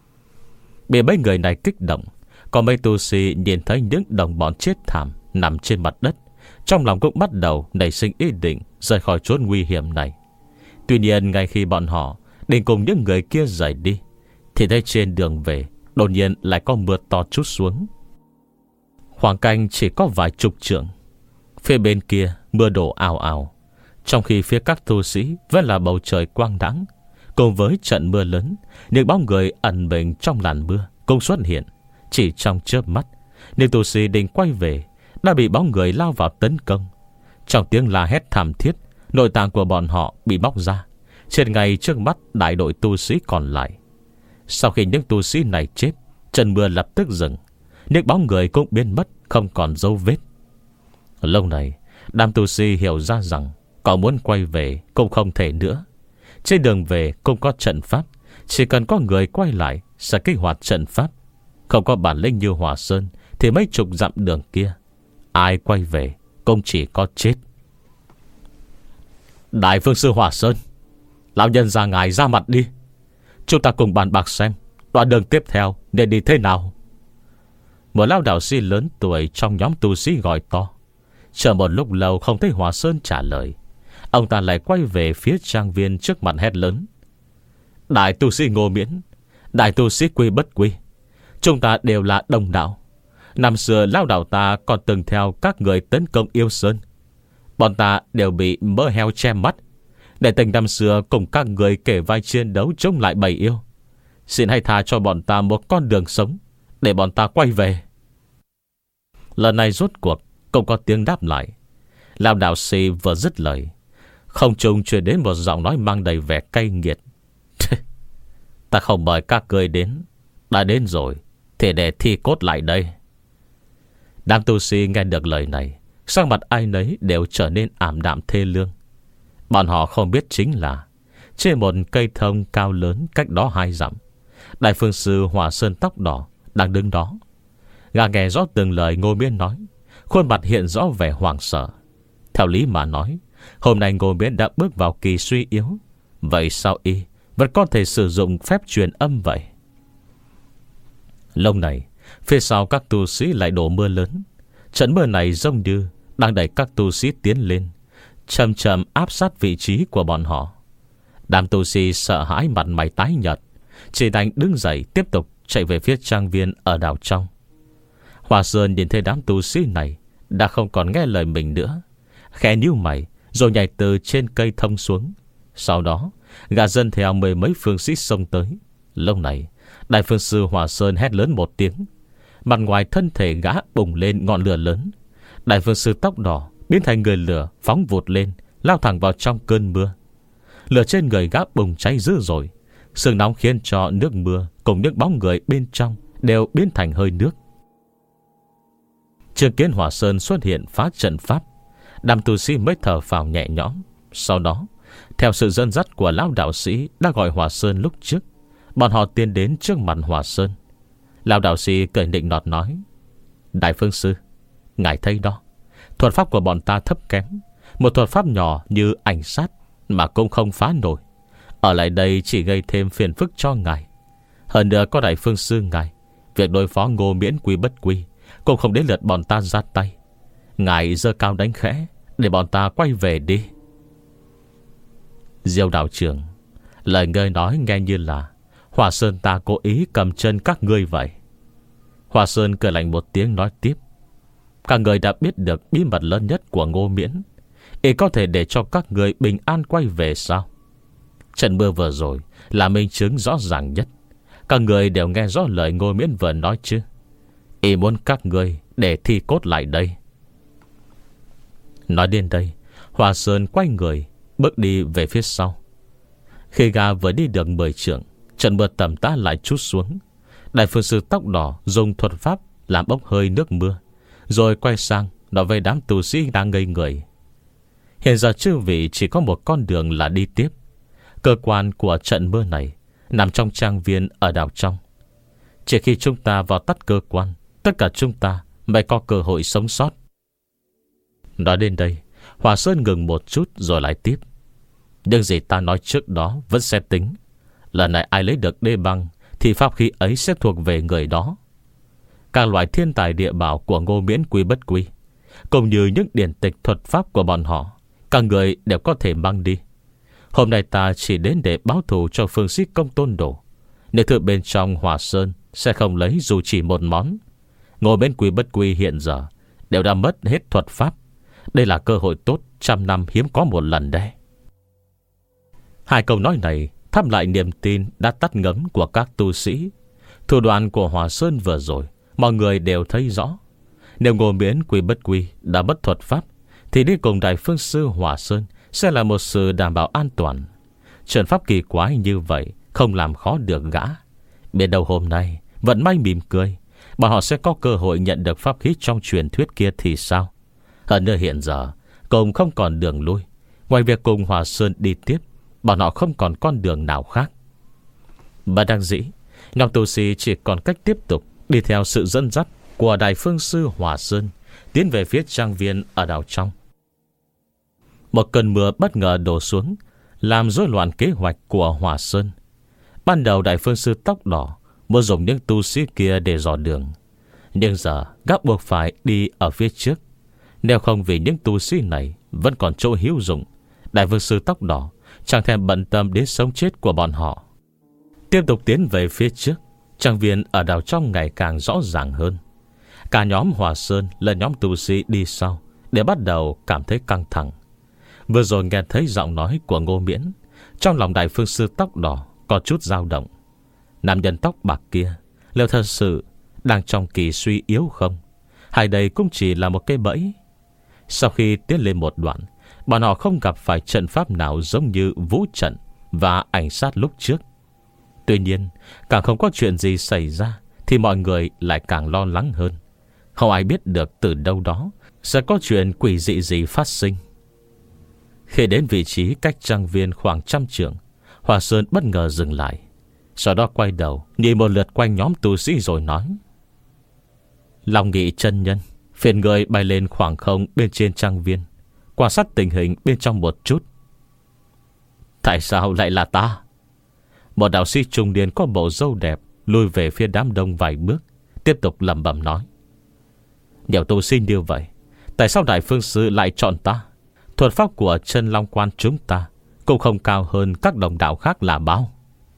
Bị mấy người này kích động, còn mấy tu sĩ nhìn thấy những đồng bọn chết thảm nằm trên mặt đất, trong lòng cũng bắt đầu nảy sinh ý định rời khỏi chốn nguy hiểm này. Tuy nhiên, ngay khi bọn họ định cùng những người kia rời đi, thì thấy trên đường về đột nhiên lại có mưa to trút xuống. Khoảng cách chỉ có vài chục trượng. Phía bên kia mưa đổ ào ào, trong khi phía các tu sĩ vẫn là bầu trời quang đãng. Cùng với trận mưa lớn, những bóng người ẩn mình trong làn mưa cũng xuất hiện. Chỉ trong chớp mắt, những tu sĩ định quay về đã bị bóng người lao vào tấn công. Trong tiếng la hét thảm thiết, nội tạng của bọn họ bị bóc ra trên ngay trước mắt đại đội tu sĩ còn lại. Sau khi những tu sĩ này chết, trận mưa lập tức dừng. Những bóng người cũng biến mất, không còn dấu vết. Lâu này, đám tu sĩ hiểu ra rằng có muốn quay về cũng không thể nữa. Trên đường về cũng có trận pháp, chỉ cần có người quay lại sẽ kích hoạt trận pháp. Không có bản lĩnh như Hòa Sơn thì mấy chục dặm đường kia, ai quay về cũng chỉ có chết. Đại Phương Sư Hòa Sơn, lão nhân ra ngài ra mặt đi. Chúng ta cùng bàn bạc xem đoạn đường tiếp theo nên đi thế nào. Một lão đạo sĩ lớn tuổi trong nhóm tu sĩ gọi to. Chờ một lúc lâu không thấy Hòa Sơn trả lời, ông ta lại quay về phía trang viên trước mặt hét lớn: Đại tu sĩ Ngô Miễn, đại tu sĩ Quy Bất Quy, chúng ta đều là đồng đạo. Năm xưa lão đạo ta còn từng theo các người tấn công Yêu Sơn. Bọn ta đều bị mỡ heo che mắt, để tình năm xưa cùng các người kể vai chiến đấu chống lại bầy yêu. Xin hãy tha cho bọn ta một con đường sống, để bọn ta quay về. Lần này rốt cuộc cũng có tiếng đáp lại. Lão đạo sĩ vừa dứt lời, không trung truyền đến một giọng nói mang đầy vẻ cay nghiệt: Ta không mời các người đến, đã đến rồi thì để thi cốt lại đây. Đám tu sĩ nghe được lời này, sắc mặt ai nấy đều trở nên ảm đạm thê lương. Bọn họ không biết chính là trên một cây thông cao lớn cách đó hai dặm, Đại Phương Sư Hòa Sơn tóc đỏ đang đứng đó. Gã nghe rõ từng lời Ngô Miễn nói, khuôn mặt hiện rõ vẻ hoảng sợ. Theo lý mà nói, hôm nay Ngô Miễn đã bước vào kỳ suy yếu, vậy sao y vẫn có thể sử dụng phép truyền âm vậy? Lúc này, phía sau các tu sĩ lại đổ mưa lớn. Trận mưa này giống như đang đẩy các tu sĩ tiến lên, chậm chậm áp sát vị trí của bọn họ. Đám tu sĩ sợ hãi mặt mày tái nhợt, chỉ đành đứng dậy tiếp tục chạy về phía trang viên ở đảo trong. Hòa Sơn nhìn thấy đám tu sĩ này đã không còn nghe lời mình nữa, khẽ nhíu mày rồi nhảy từ trên cây thông xuống. Sau đó gã dân theo mười mấy phương sĩ xông tới. Lúc này Đại Phương Sư Hòa Sơn hét lớn một tiếng, mặt ngoài thân thể gã bùng lên ngọn lửa lớn. Đại Phương Sư tóc đỏ biến thành người lửa phóng vụt lên, lao thẳng vào trong cơn mưa. Lửa trên người gã bùng cháy dữ dội, sương nóng khiến cho nước mưa cùng những bóng người bên trong đều biến thành hơi nước. Chứng kiến Hòa Sơn xuất hiện phá trận pháp, đám tu sĩ mới thở phào nhẹ nhõm. Sau đó, theo sự dẫn dắt của lão đạo sĩ đã gọi Hòa Sơn lúc trước, bọn họ tiến đến trước mặt Hòa Sơn. Lão đạo sĩ cười nịnh nọt nói: Đại Phương Sư, ngài thấy đó, thuật pháp của bọn ta thấp kém, một thuật pháp nhỏ như ảnh sát mà cũng không phá nổi. Ở lại đây chỉ gây thêm phiền phức cho ngài. Hơn nữa có Đại Phương Sư ngài, việc đối phó Ngô Miễn Quy Bất Quy cũng không đến lượt bọn ta ra tay. Ngài giơ cao đánh khẽ, để bọn ta quay về đi. Diêu đạo trưởng, lời ngươi nói nghe như là Hòa Sơn ta cố ý cầm chân các ngươi vậy. Hòa Sơn cười lạnh một tiếng nói tiếp: Các người đã biết được bí mật lớn nhất của Ngô Miễn, ý có thể để cho các người bình an quay về sao? Trận mưa vừa rồi là minh chứng rõ ràng nhất. Các người đều nghe rõ lời Ngô Miễn vừa nói chứ? Ý muốn các người để thi cốt lại đây. Nói đến đây, Hòa Sơn quay người bước đi về phía sau. Khi gà vừa đi được mười trượng, trận mưa tầm tã lại trút xuống. Đại Phương Sư tóc đỏ dùng thuật pháp làm bốc hơi nước mưa, rồi quay sang nói với đám tu sĩ đang ngây người: Hiện giờ chư vị chỉ có một con đường là đi tiếp. Cơ quan của trận mưa này nằm trong trang viên ở đảo trong. Chỉ khi chúng ta vào tắt cơ quan, tất cả chúng ta mới có cơ hội sống sót. Nói đến đây, Hòa Sơn ngừng một chút rồi lại tiếp: Nhưng gì ta nói trước đó vẫn sẽ tính. Lần này ai lấy được đê băng thì pháp khí ấy sẽ thuộc về người đó. Các loại thiên tài địa bảo của Ngô Miễn Quy Bất Quy, cũng như những điển tịch thuật pháp của bọn họ, các người đều có thể mang đi. Hôm nay ta chỉ đến để báo thù cho phương sĩ Công Tôn Đồ. Nếu thứ bên trong Hòa Sơn sẽ không lấy dù chỉ một món. Ngô Miễn Quy Bất Quy hiện giờ đều đã mất hết thuật pháp. Đây là cơ hội tốt trăm năm hiếm có một lần đây. Hai câu nói này thắp lại niềm tin đã tắt ngấm của các tu sĩ. Thủ đoạn của Hòa Sơn vừa rồi mọi người đều thấy rõ. Nếu Ngô Miễn Quy Bất Quy đã mất thuật pháp, thì đi cùng Đại Phương Sư Hòa Sơn sẽ là một sự đảm bảo an toàn. Trận pháp kỳ quái như vậy không làm khó được gã. Biết đâu hôm nay vận may mỉm cười, bọn họ sẽ có cơ hội nhận được pháp khí trong truyền thuyết kia thì sao? Hơn nữa hiện giờ cùng không còn đường lui. Ngoài việc cùng Hòa Sơn đi tiếp, bọn họ không còn con đường nào khác. Bất đắc dĩ, nhóm tu sĩ chỉ còn cách tiếp tục đi theo sự dẫn dắt của Đại Phương Sư Hòa Sơn, tiến về phía trang viên ở đảo trong. Một cơn mưa bất ngờ đổ xuống, làm rối loạn kế hoạch của Hòa Sơn. Ban đầu Đại Phương Sư tóc đỏ muốn dùng những tu sĩ kia để dò đường, nhưng giờ gã buộc phải đi ở phía trước. Nếu không vì những tu sĩ này vẫn còn chỗ hữu dụng, Đại Phương Sư tóc đỏ chẳng thèm bận tâm đến sống chết của bọn họ. Tiếp tục tiến về phía trước, trang viên ở đảo trong ngày càng rõ ràng hơn. Cả nhóm Hòa Sơn lẫn nhóm tu sĩ đi sau để bắt đầu cảm thấy căng thẳng. Vừa rồi nghe thấy giọng nói của Ngô Miễn, trong lòng Đại Phương Sư tóc đỏ có chút dao động. Nam nhân tóc bạc kia liệu thật sự đang trong kỳ suy yếu không, hay đây cũng chỉ là một cái bẫy? Sau khi tiến lên một đoạn, bọn họ không gặp phải trận pháp nào giống như vũ trận và ảnh sát lúc trước. Tuy nhiên, càng không có chuyện gì xảy ra thì mọi người lại càng lo lắng hơn. Không ai biết được từ đâu đó sẽ có chuyện quỷ dị gì phát sinh. Khi đến vị trí cách trang viên khoảng trăm trượng, Hòa Sơn bất ngờ dừng lại. Sau đó quay đầu nhìn một lượt quanh nhóm tu sĩ rồi nói: Long Nghị chân nhân, phiền người bay lên khoảng không bên trên trang viên, quan sát tình hình bên trong một chút. Tại sao lại là ta? Một đạo sĩ trung niên có bộ râu đẹp lùi về phía đám đông vài bước, tiếp tục lẩm bẩm nói: Nhiều tu sĩ như vậy, tại sao Đại Phương Sư lại chọn ta? Thuật pháp của Chân Long Quan chúng ta cũng không cao hơn các đồng đạo khác là bao.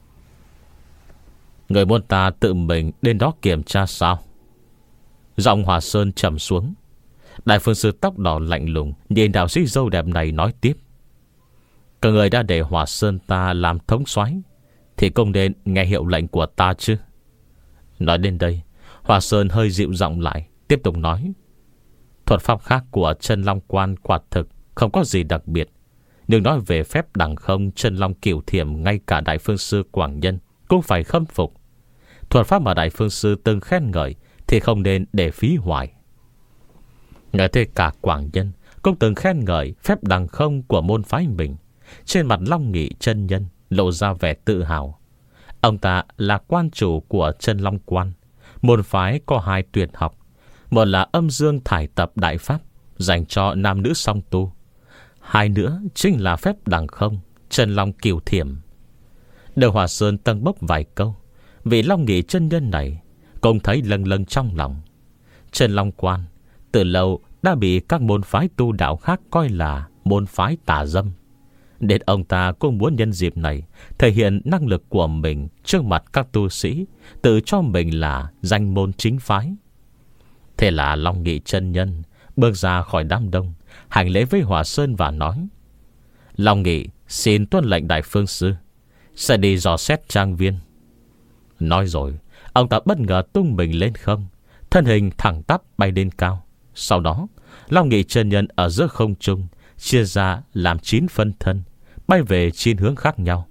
Người muốn ta tự mình đến đó kiểm tra sao? Giọng Hòa Sơn trầm xuống. Đại Phương Sư tóc đỏ lạnh lùng nhìn đạo sĩ dâu đẹp này nói tiếp: Các người đã để Hòa Sơn ta làm thống soái thì cũng nên nghe hiệu lệnh của ta chứ. Nói đến đây, Hòa Sơn hơi dịu giọng lại, tiếp tục nói: Thuật pháp khác của Chân Long Quan quả thực không có gì đặc biệt, nhưng nói về phép đằng không Chân Long Cửu Thiểm, ngay cả Đại Phương Sư Quảng Nhân cũng phải khâm phục. Thuật pháp mà Đại Phương Sư từng khen ngợi thì không nên để phí hoài. Nghe thế cả Quảng Nhân cũng từng khen ngợi phép đằng không của môn phái mình. Trên mặt Long Nghị chân nhân lộ ra vẻ tự hào. Ông ta là quan chủ của Chân Long Quan. Môn phái có hai tuyệt học, một là âm dương thải tập đại pháp dành cho nam nữ song tu, hai nữa chính là phép đằng không Chân Long Cửu Thiểm. Đời Hòa Sơn tăng bốc vài câu, vị Long Nghị chân nhân này cũng thấy lâng lâng trong lòng. Chân Long Quan từ lâu đã bị các môn phái tu đạo khác coi là môn phái tà dâm, nên ông ta cũng muốn nhân dịp này thể hiện năng lực của mình trước mặt các tu sĩ, tự cho mình là danh môn chính phái. Thế là Long Nghị chân nhân bước ra khỏi đám đông, hành lễ với Hòa Sơn và nói: Long Nghị xin tuân lệnh Đại Phương Sư, sẽ đi dò xét trang viên. Nói rồi, ông ta bất ngờ tung mình lên không, thân hình thẳng tắp bay lên cao. Sau đó, Long Nghị chân nhân ở giữa không trung chia ra làm chín phân thân, bay về chín hướng khác nhau.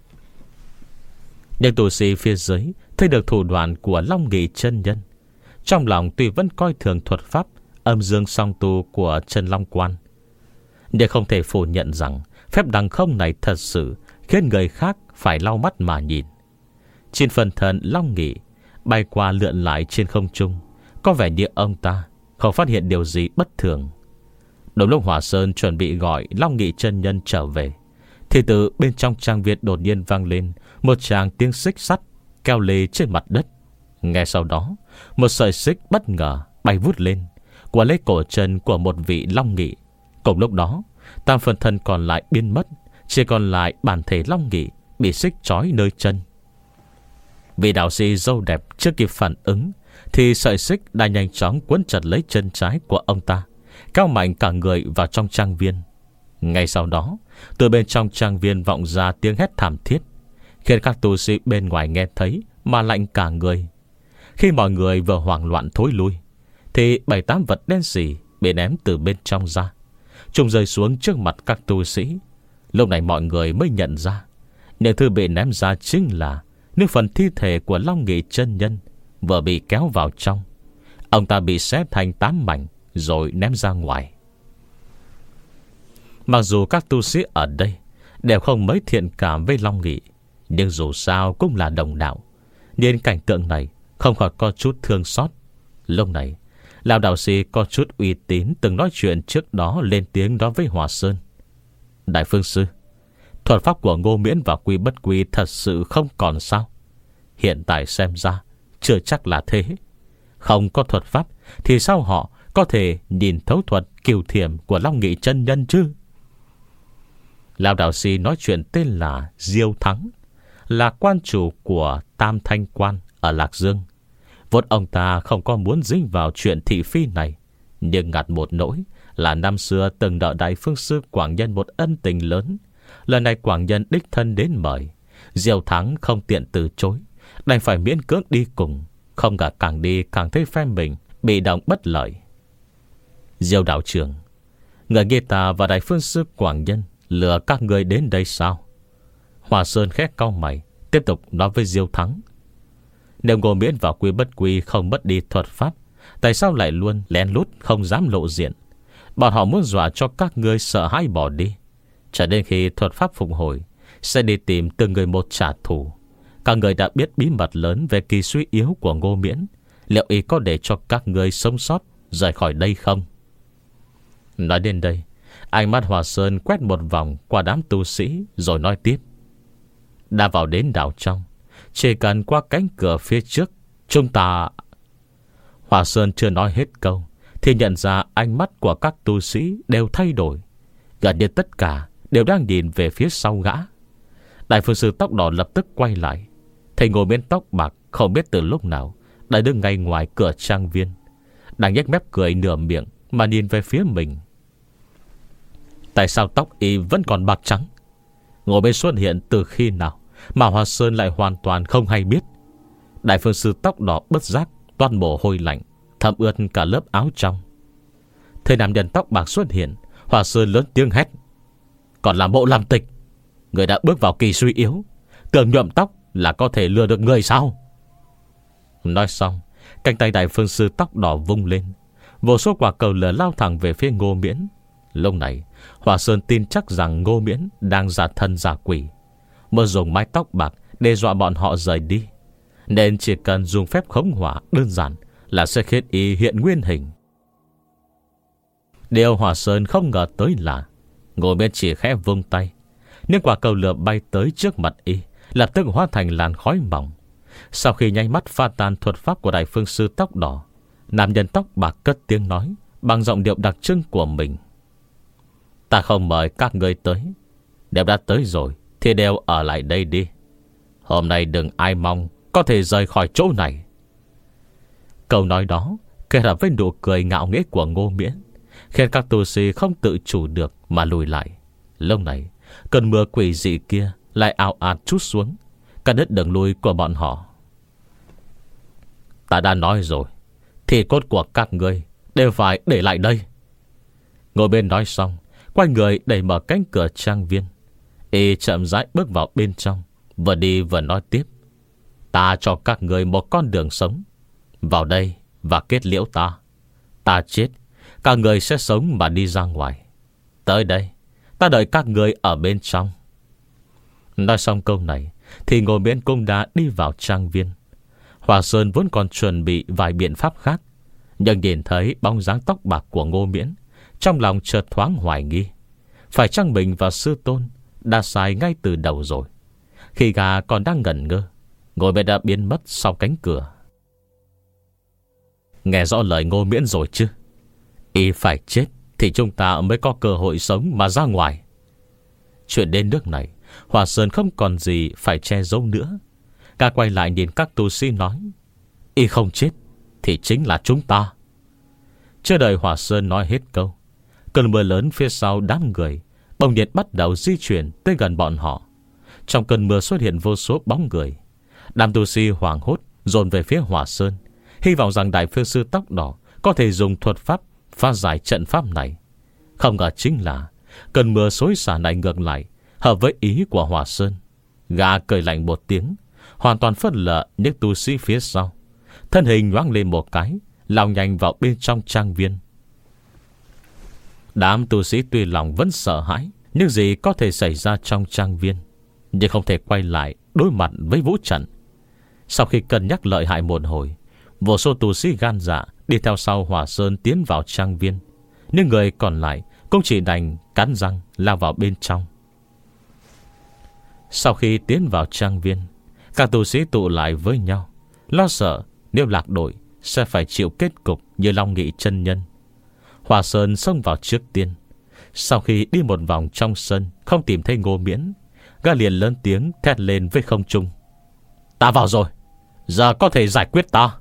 Nhưng tu sĩ phía dưới thấy được thủ đoạn của Long Nghị chân nhân, trong lòng tuy vẫn coi thường thuật pháp âm dương song tu của Chân Long Quan, nhưng không thể phủ nhận rằng phép đằng không này thật sự khiến người khác phải lau mắt mà nhìn. Trên phần thân Long Nghị bay qua lượn lại trên không trung, có vẻ như ông ta không phát hiện điều gì bất thường. Đúng lúc Hòa Sơn chuẩn bị gọi Long Nghị chân nhân trở về, thì từ bên trong trang viện đột nhiên vang lên một tràng tiếng xích sắt keo lê trên mặt đất. Ngay sau đó, một sợi xích bất ngờ bay vút lên, quấn lấy cổ chân của một vị Long Nghị. Cùng lúc đó, tam phần thân còn lại biến mất, chỉ còn lại bản thể Long Nghị bị xích trói nơi chân. Vị đạo sĩ dâu đẹp chưa kịp phản ứng thì sợi xích đã nhanh chóng quấn chặt lấy chân trái của ông ta, kéo mạnh cả người vào trong trang viên. Ngay sau đó, từ bên trong trang viên vọng ra tiếng hét thảm thiết, khiến các tu sĩ bên ngoài nghe thấy mà lạnh cả người. Khi mọi người vừa hoảng loạn thối lui, thì bảy tám vật đen sì bị ném từ bên trong ra, chúng rơi xuống trước mặt các tu sĩ. Lúc này mọi người mới nhận ra, những thứ bị ném ra chính là những phần thi thể của Long Nghị chân nhân vừa bị kéo vào trong. Ông ta bị xé thành tám mảnh rồi ném ra ngoài. Mặc dù các tu sĩ ở đây đều không mấy thiện cảm với Long Nghị, nhưng dù sao cũng là đồng đạo, nên cảnh tượng này không khỏi có chút thương xót. Lúc này lão đạo sĩ có chút uy tín từng nói chuyện trước đó lên tiếng nói với Hòa Sơn: Đại phương sư, thuật pháp của Ngô Miễn và Quy Bất Quy thật sự không còn sao? Hiện tại xem ra chưa chắc là thế. Không có thuật pháp thì sao họ có thể nhìn thấu thuật kiều thiểm của Long Nghị chân nhân chứ? Lão đạo sĩ nói chuyện tên là Diêu Thắng, là quan chủ của Tam Thanh Quan ở Lạc Dương. Vốn ông ta không có muốn dính vào chuyện thị phi này, nhưng ngặt một nỗi là năm xưa từng nợ Đại phương sư Quảng Nhân một ân tình lớn. Lần này Quảng Nhân đích thân đến mời, Diêu Thắng không tiện từ chối, đành phải miễn cưỡng đi cùng. Không cả càng đi càng thấy phe mình bị động bất lợi. Diêu đạo trưởng, người nghe ta và Đại phương sư Quảng Nhân lừa các người đến đây sao? Hòa Sơn khẽ cau mày, tiếp tục nói với Diêu Thắng: Nếu Ngô Miễn và Quy Bất Quy không mất đi thuật pháp, tại sao lại luôn lén lút không dám lộ diện? Bọn họ muốn dọa cho các ngươi sợ hãi bỏ đi, cho đến khi thuật pháp phục hồi sẽ đi tìm từng người một trả thù. Các người đã biết bí mật lớn về kỳ suy yếu của Ngô Miễn, liệu ý có để cho các người sống sót rời khỏi đây không? Nói đến đây, ánh mắt Hòa Sơn quét một vòng qua đám tu sĩ, rồi nói tiếp: Đã vào đến đảo trong, chỉ cần qua cánh cửa phía trước, chúng ta... Hòa Sơn chưa nói hết câu thì nhận ra ánh mắt của các tu sĩ đều thay đổi. Gần như tất cả đều đang nhìn về phía sau gã. Đại phương sư tóc đỏ lập tức quay lại, thấy Ngô Miễn tóc bạc không biết từ lúc nào đã đứng ngay ngoài cửa trang viên, đang nhếch mép cười nửa miệng mà nhìn về phía mình. Tại sao tóc y vẫn còn bạc trắng? Ngô Miễn xuất hiện từ khi nào mà Hòa Sơn lại hoàn toàn không hay biết? Đại phương sư tóc đỏ bất giác toát mồ hôi lạnh, thấm ướt cả lớp áo trong. Thấy nam nhân tóc bạc xuất hiện, Hòa Sơn lớn tiếng hét: Còn làm bộ làm tịch! Người đã bước vào kỳ suy yếu, tưởng nhuộm tóc là có thể lừa được người sao? Nói xong, cánh tay đại phương sư tóc đỏ vung lên, vô số quả cầu lửa lao thẳng về phía Ngô Miễn. Lúc này Hòa Sơn tin chắc rằng Ngô Miễn đang giả thân giả quỷ, mới dùng mái tóc bạc đe dọa bọn họ rời đi, nên chỉ cần dùng phép khống hỏa đơn giản là sẽ khiến y hiện nguyên hình. Điều Hòa Sơn không ngờ tới là Ngô Miễn chỉ khẽ vung tay, những quả cầu lửa bay tới trước mặt y lập tức hóa thành làn khói mỏng. Sau khi nháy mắt pha tan thuật pháp của đại phương sư tóc đỏ, nam nhân tóc bạc cất tiếng nói bằng giọng điệu đặc trưng của mình: Ta không mời các ngươi tới, nếu đã tới rồi thì đều ở lại đây đi. Hôm nay đừng ai mong có thể rời khỏi chỗ này. Câu nói đó kết hợp với nụ cười ngạo nghễ của Ngô Miễn khiến các tu sĩ không tự chủ được mà lùi lại. Lúc này cơn mưa quỷ dị kia lại ào ạt trút xuống, cả đất đường lui của bọn họ. Ta đã nói rồi, thì cốt của các ngươi đều phải để lại đây. Ngồi bên nói xong, quay người đẩy mở cánh cửa trang viên. Y chậm rãi bước vào bên trong, vừa đi vừa nói tiếp: Ta cho các ngươi một con đường sống, vào đây và kết liễu ta. Ta chết, các ngươi sẽ sống mà đi ra ngoài. Tới đây, ta đợi các ngươi ở bên trong. Nói xong câu này thì Ngô Miễn cũng đã đi vào trang viên. Hòa Sơn vốn còn chuẩn bị vài biện pháp khác, nhưng nhìn thấy bóng dáng tóc bạc của Ngô Miễn, trong lòng chợt thoáng hoài nghi, phải chăng mình và sư tôn đã sai ngay từ đầu rồi? Khi gà còn đang ngẩn ngơ, Ngô Miễn đã biến mất sau cánh cửa. Nghe rõ lời Ngô Miễn rồi chứ? Y phải chết thì chúng ta mới có cơ hội sống mà ra ngoài. Chuyện đến nước này, Hòa Sơn không còn gì phải che giấu nữa. Gã quay lại nhìn các tu sĩ nói: Y không chết thì chính là chúng ta. Chưa đợi Hòa Sơn nói hết câu, cơn mưa lớn phía sau đám người bỗng nhiên bắt đầu di chuyển tới gần bọn họ. Trong cơn mưa xuất hiện vô số bóng người. Đám tu sĩ hoảng hốt dồn về phía Hòa Sơn, hy vọng rằng đại phương sư tóc đỏ có thể dùng thuật pháp phá giải trận pháp này. Không ngờ chính là cơn mưa xối xả này ngược lại hợp với ý của Hòa Sơn. Gã cười lạnh một tiếng, hoàn toàn phớt lờ những tu sĩ phía sau, thân hình nhoáng lên một cái, lao nhanh vào bên trong trang viên. Đám tu sĩ tuy lòng vẫn sợ hãi những gì có thể xảy ra trong trang viên, nhưng không thể quay lại đối mặt với vũ trận. Sau khi cân nhắc lợi hại một hồi, vô số tu sĩ gan dạ đi theo sau Hòa Sơn tiến vào trang viên. Nhưng người còn lại cũng chỉ đành cắn răng lao vào bên trong. Sau khi tiến vào trang viên, các tu sĩ tụ lại với nhau, lo sợ nếu lạc đội sẽ phải chịu kết cục như Long Nghị chân nhân. Hòa Sơn xông vào trước tiên. Sau khi đi một vòng trong sân không tìm thấy Ngô Miễn, gã liền lớn tiếng thét lên với không trung: "Ta vào rồi, giờ có thể giải quyết ta."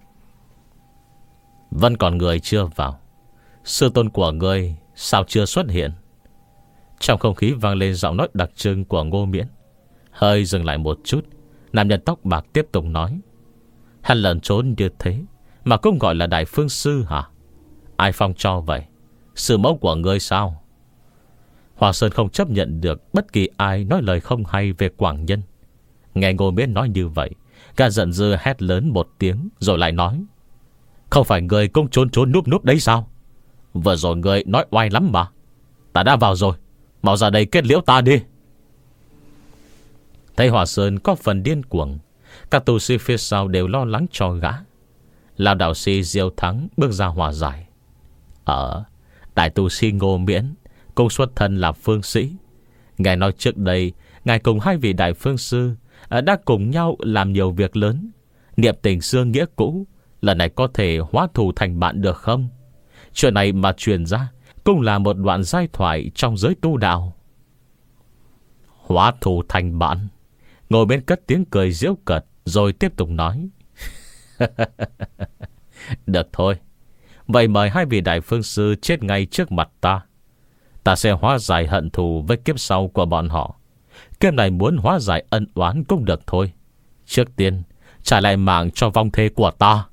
Vẫn còn người chưa vào. Sư tôn của ngươi sao chưa xuất hiện? Trong không khí vang lên giọng nói đặc trưng của Ngô Miễn. Hơi dừng lại một chút, nam nhân tóc bạc tiếp tục nói: "Hắn lẩn trốn như thế mà cũng gọi là đại phương sư hả? Ai phong cho vậy? Sư mẫu của ngươi sao?" Hòa Sơn không chấp nhận được bất kỳ ai nói lời không hay về Quảng Nhân. Nghe Ngô Miễn nói như vậy, gã giận dữ hét lớn một tiếng rồi lại nói: "Không phải ngươi cũng trốn trốn núp núp đấy sao? Vừa rồi ngươi nói oai lắm mà. Ta đã vào rồi, mau ra đây kết liễu ta đi." Thấy Hòa Sơn có phần điên cuồng, các tu sĩ phía sau đều lo lắng cho gã. Lão đạo sĩ Diêu Thắng bước ra hòa giải: "Ở đại tu sĩ Ngô Miễn cũng xuất thân là phương sĩ. Ngài nói trước đây ngài cùng hai vị đại phương sư đã cùng nhau làm nhiều việc lớn. Niệm tình xưa nghĩa cũ, lần này có thể hóa thù thành bạn được không? Chuyện này mà truyền ra cũng là một đoạn giai thoại trong giới tu đạo." Hóa thù thành bạn? Ngồi bên cất tiếng cười giễu cợt, rồi tiếp tục nói: "Được thôi, vậy mời hai vị đại phương sư chết ngay trước mặt ta. Ta sẽ hóa giải hận thù với kiếp sau của bọn họ. Kiếp này muốn hóa giải ân oán cũng được thôi. Trước tiên trả lại mạng cho vong thê của ta."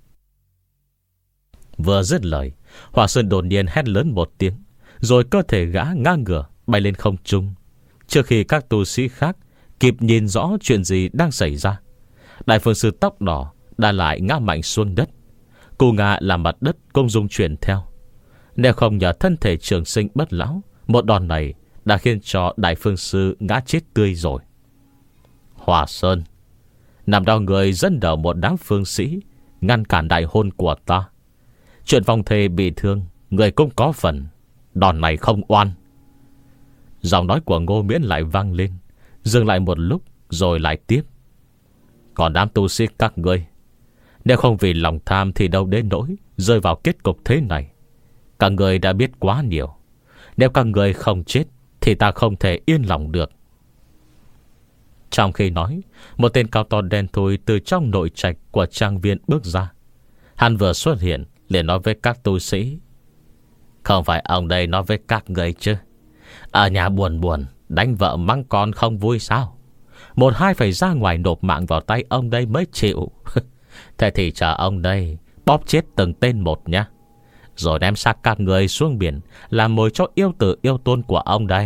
Vừa dứt lời, Hòa Sơn đột nhiên hét lớn một tiếng, rồi cơ thể gã ngã ngửa bay lên không trung. Trước khi các tu sĩ khác kịp nhìn rõ chuyện gì đang xảy ra, đại phương sư tóc đỏ đã lại ngã mạnh xuống đất. Cú ngã làm mặt đất cũng rung chuyển theo. Nếu không nhờ thân thể trường sinh bất lão, một đòn này đã khiến cho đại phương sư ngã chết tươi rồi. Hòa Sơn, nằm đó người dẫn đầu một đám phương sĩ ngăn cản đại hôn của ta. Chuyện vong thê bị thương, người cũng có phần. Đòn này không oan. Giọng nói của Ngô Miễn lại vang lên, dừng lại một lúc rồi lại tiếp: "Còn đám tu sĩ các ngươi, nếu không vì lòng tham thì đâu đến nỗi rơi vào kết cục thế này. Các người đã biết quá nhiều. Nếu các người không chết thì ta không thể yên lòng được." Trong khi nói, một tên cao to đen thui từ trong nội trạch của trang viên bước ra. Hắn vừa xuất hiện liền nói với các tu sĩ: "Không phải ông đây nói với các người chứ? Ở nhà buồn buồn đánh vợ mắng con không vui sao? Một hai phải ra ngoài nộp mạng vào tay ông đây mới chịu. Thế thì chờ ông đây bóp chết từng tên một nhá, rồi đem xác các người xuống biển làm mồi cho yêu tử yêu tôn của ông đây."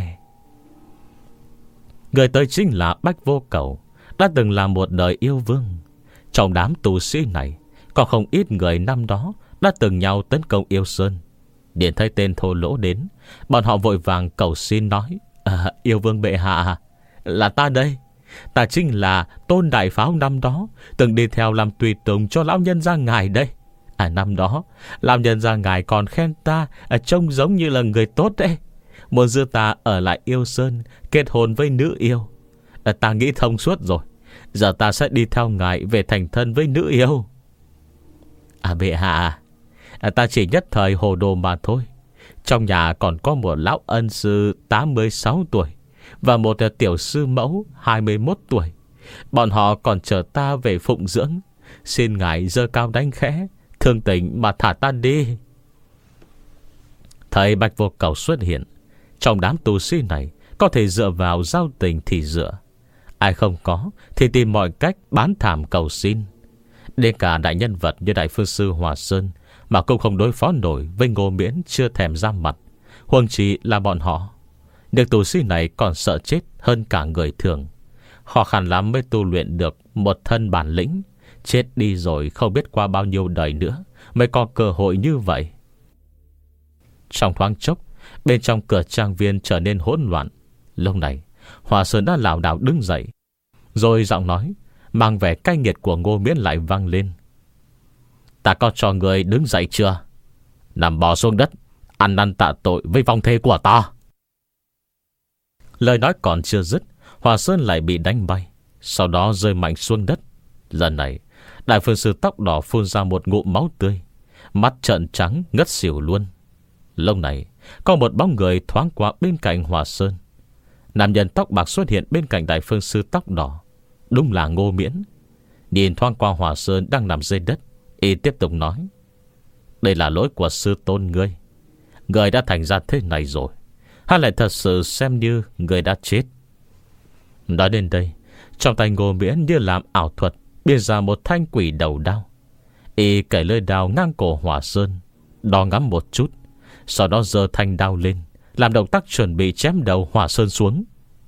Người tới chính là Bách Vô Cầu, đã từng là một đời yêu vương. Trong đám tu sĩ này có không ít người năm đó đã từng nhau tấn công Yêu Sơn. Điện thấy tên thô lỗ đến, bọn họ vội vàng cầu xin nói: à, "Yêu vương bệ hạ, là ta đây. Ta chính là Tôn Đại Pháo năm đó từng đi theo làm tùy tùng cho lão nhân gia ngài đây. À năm đó lão nhân gia ngài còn khen ta à, trông giống như là người tốt đấy. Muốn giữ ta ở lại Yêu Sơn, kết hôn với nữ yêu. à, Ta nghĩ thông suốt rồi. Giờ ta sẽ đi theo ngài về thành thân với nữ yêu." "À bệ hạ, à, ta chỉ nhất thời hồ đồ mà thôi. Trong nhà còn có một lão ân sư tám mươi sáu tuổi và một tiểu sư mẫu hai mươi mốt tuổi. Bọn họ còn chờ ta về phụng dưỡng. Xin ngài giơ cao đánh khẽ, thương tình mà thả ta đi." Thầy Bạch Vô Cầu xuất hiện. Trong đám tu sĩ này có thể dựa vào giao tình thì dựa, ai không có thì tìm mọi cách bán thảm cầu xin. Đến cả đại nhân vật như đại phương sư Hòa Sơn mà cũng không đối phó nổi với Ngô Miễn chưa thèm ra mặt, huống chi là bọn họ. Những tu sĩ này còn sợ chết hơn cả người thường. Khó khăn lắm mới tu luyện được một thân bản lĩnh. Chết đi rồi không biết qua bao nhiêu đời nữa mới có cơ hội như vậy. Trong thoáng chốc, bên trong cửa trang viên trở nên hỗn loạn. Lúc này Hòa Sơn đã lảo đảo đứng dậy, rồi giọng nói mang vẻ cay nghiệt của Ngô Miễn lại vang lên. Ta có cho người đứng dậy chưa? Nằm bò xuống đất, ăn năn tạ tội với vong thê của ta. Lời nói còn chưa dứt, Hòa Sơn lại bị đánh bay, sau đó rơi mạnh xuống đất. Lần này Đại Phương Sư tóc đỏ phun ra một ngụm máu tươi, mắt trợn trắng ngất xỉu luôn. Lúc này có một bóng người thoáng qua bên cạnh Hòa Sơn. Nam nhân tóc bạc xuất hiện bên cạnh Đại Phương Sư tóc đỏ, đúng là Ngô Miễn. Nhìn thoáng qua Hòa Sơn đang nằm dưới đất, y tiếp tục nói: Đây là lỗi của sư tôn ngươi. Người đã thành ra thế này rồi, hay lại thật sự xem như người đã chết? Nói đến đây, trong tay Ngô Miễn như làm ảo thuật biến ra một thanh quỷ đầu đao. Y cởi lưỡi đao ngang cổ Hòa Sơn, đo ngắm một chút, sau đó giơ thanh đao lên, làm động tác chuẩn bị chém đầu Hòa Sơn xuống.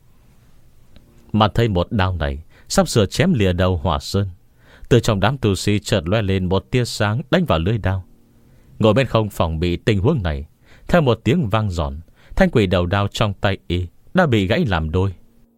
Mà thấy một đao này sắp sửa chém lìa đầu Hòa Sơn, từ trong đám tu sĩ chợt lóe lên một tia sáng đánh vào lưỡi đao. Ngồi bên không phòng bị tình huống này, theo một tiếng vang giòn, thanh quỷ đầu đao trong tay y đã bị gãy làm đôi.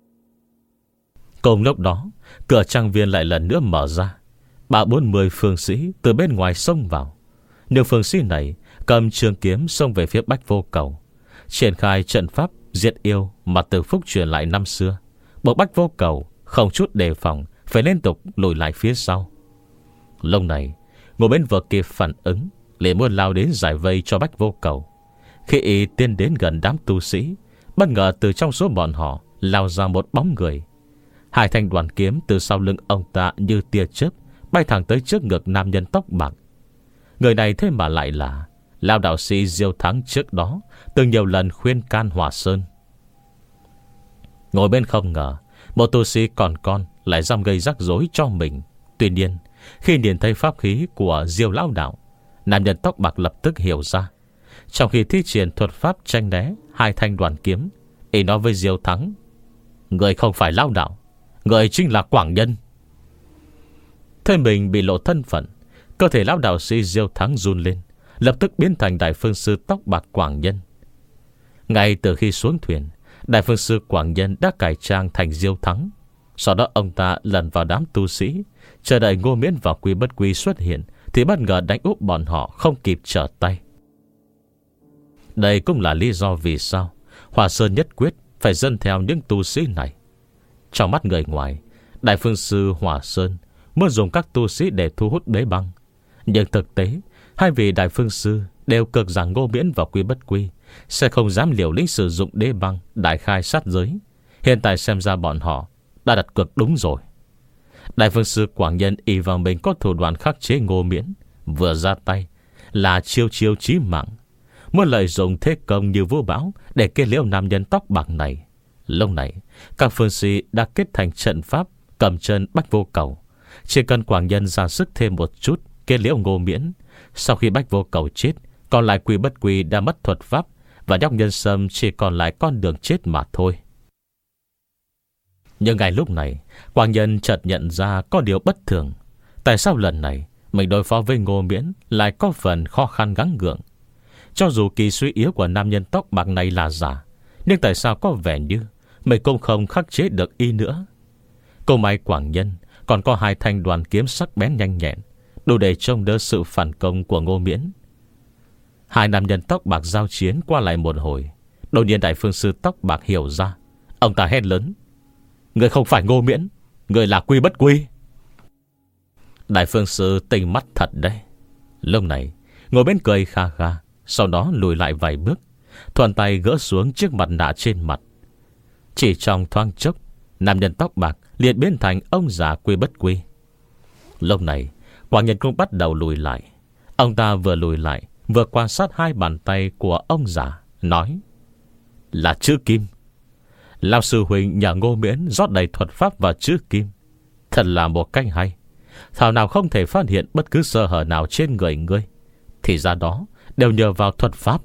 Cùng lúc đó, cửa trang viên lại lần nữa mở ra. Ba bốn mươi phương sĩ từ bên ngoài xông vào. Nhiều phương sĩ này cầm trường kiếm xông về phía Bách Vô Cầu, triển khai trận pháp diệt yêu mà Từ Phúc truyền lại năm xưa. Buộc Bách Vô Cầu không chút đề phòng phải liên tục lùi lại phía sau. Lúc này ngồi bên vừa kịp phản ứng, liền muốn lao đến giải vây cho Bách Vô Cầu. Khi y tiến đến gần đám tu sĩ, bất ngờ từ trong số bọn họ lao ra một bóng người. Hai thanh đoàn kiếm từ sau lưng ông ta như tia chớp bay thẳng tới trước ngực nam nhân tóc bạc. Người này thế mà lại là Lão đạo sĩ Diêu Thắng trước đó từng nhiều lần khuyên can Hòa Sơn. Ngồi bên không ngờ một tu sĩ còn con lại dám gây rắc rối cho mình. Tuy nhiên khi nhìn thấy pháp khí của Diêu lão đạo, nam nhân tóc bạc lập tức hiểu ra. Trong khi thi triển thuật pháp tranh né hai thanh đoàn kiếm, y nói với Diêu Thắng: Người không phải lão đạo, người chính là Quảng Nhân. Thấy mình bị lộ thân phận, cơ thể lão đạo sĩ Diêu Thắng run lên, lập tức biến thành Đại Phương Sư tóc bạc Quảng Nhân. Ngay từ khi xuống thuyền, Đại Phương Sư Quảng Nhân đã cải trang thành Diêu Thắng. Sau đó ông ta lần vào đám tu sĩ, chờ đợi Ngô Miễn và Quy Bất Quy xuất hiện, thì bất ngờ đánh úp bọn họ không kịp trở tay. Đây cũng là lý do vì sao Hòa Sơn nhất quyết phải dâng theo những tu sĩ này. Trong mắt người ngoài, Đại Phương Sư Hòa Sơn muốn dùng các tu sĩ để thu hút đế băng, nhưng thực tế hai vị Đại Phương Sư đều cực rằng Ngô Miễn và Quy Bất Quy sẽ không dám liều lĩnh sử dụng đế băng đại khai sát giới. Hiện tại xem ra bọn họ đã đặt cược đúng rồi. Đại Phương Sư Quảng Nhân y vào mình có thủ đoạn khắc chế Ngô Miễn, vừa ra tay là chiêu chiêu chí mạng, muốn lợi dụng thế công như vũ bão để kết liễu nam nhân tóc bạc này. Lúc này các phương sĩ đã kết thành trận pháp cầm chân Bách Vô Cầu. Chỉ cần Quảng Nhân ra sức thêm một chút kết liễu Ngô Miễn, sau khi Bách Vô Cầu chết, còn lại Quy Bất Quy đã mất thuật pháp, và nhóc Nhân Sâm chỉ còn lại con đường chết mà thôi. Nhưng ngay lúc này, Quảng Nhân chợt nhận ra có điều bất thường. Tại sao lần này mình đối phó với Ngô Miễn lại có phần khó khăn gắng gượng? Cho dù kỳ suy yếu của nam nhân tóc bạc này là giả, nhưng tại sao có vẻ như mình cũng không khắc chế được y nữa? Câu may Quảng Nhân còn có hai thanh đoàn kiếm sắc bén nhanh nhẹn, đủ để trông đỡ sự phản công của Ngô Miễn. Hai nam nhân tóc bạc giao chiến qua lại một hồi, đột nhiên Đại Phương Sư tóc bạc hiểu ra. Ông ta hét lớn: Người không phải Ngô Miễn, người là Quy Bất Quy. Đại Phương Sư tinh mắt thật đấy. Lúc này ngồi bên cười kha kha, sau đó lùi lại vài bước, thuận tay gỡ xuống chiếc mặt nạ trên mặt. Chỉ trong thoáng chốc, nam nhân tóc bạc liền biến thành ông già Quy Bất Quy. Lúc này Quảng Nhân cũng bắt đầu lùi lại. Ông ta vừa lùi lại vừa quan sát hai bàn tay của ông già, nói: Là chữ kim. Lão sư huynh nhờ Ngô Miễn rót đầy thuật pháp vào chữ kim, thật là một cách hay. Thảo nào không thể phát hiện bất cứ sơ hở nào trên người ngươi, thì ra đó đều nhờ vào thuật pháp.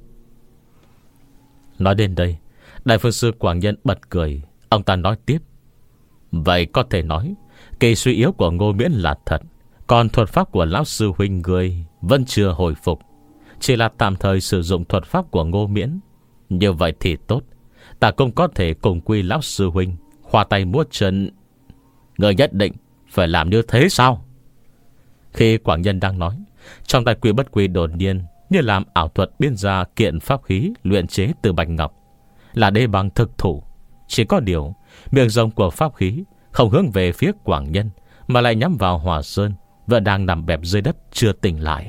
Nói đến đây, Đại Phương Sư Quảng Nhân bật cười. Ông ta nói tiếp: Vậy có thể nói kỳ suy yếu của Ngô Miễn là thật, còn thuật pháp của lão sư huynh ngươi vẫn chưa hồi phục, chỉ là tạm thời sử dụng thuật pháp của Ngô Miễn. Như vậy thì tốt, ta cũng có thể cùng quy lão sư huynh khoa tay múa chân. Người nhất định phải làm như thế sao? Khi Quảng Nhân đang nói, trong tay Quy Bất Quy đột nhiên như làm ảo thuật biến ra kiện pháp khí luyện chế từ bạch ngọc, là đê bằng thực thủ. Chỉ có điều miệng rồng của pháp khí không hướng về phía Quảng Nhân, mà lại nhắm vào Hòa Sơn vẫn đang nằm bẹp dưới đất chưa tỉnh lại.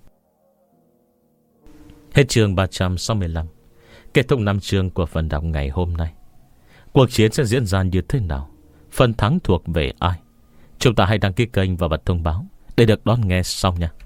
Hết chương ba trăm sáu mươi lăm. Kết thúc năm chương của phần đọc ngày hôm nay. Cuộc chiến sẽ diễn ra như thế nào, phần thắng thuộc về ai? Chúng ta hãy đăng ký kênh và bật thông báo để được đón nghe sau nha.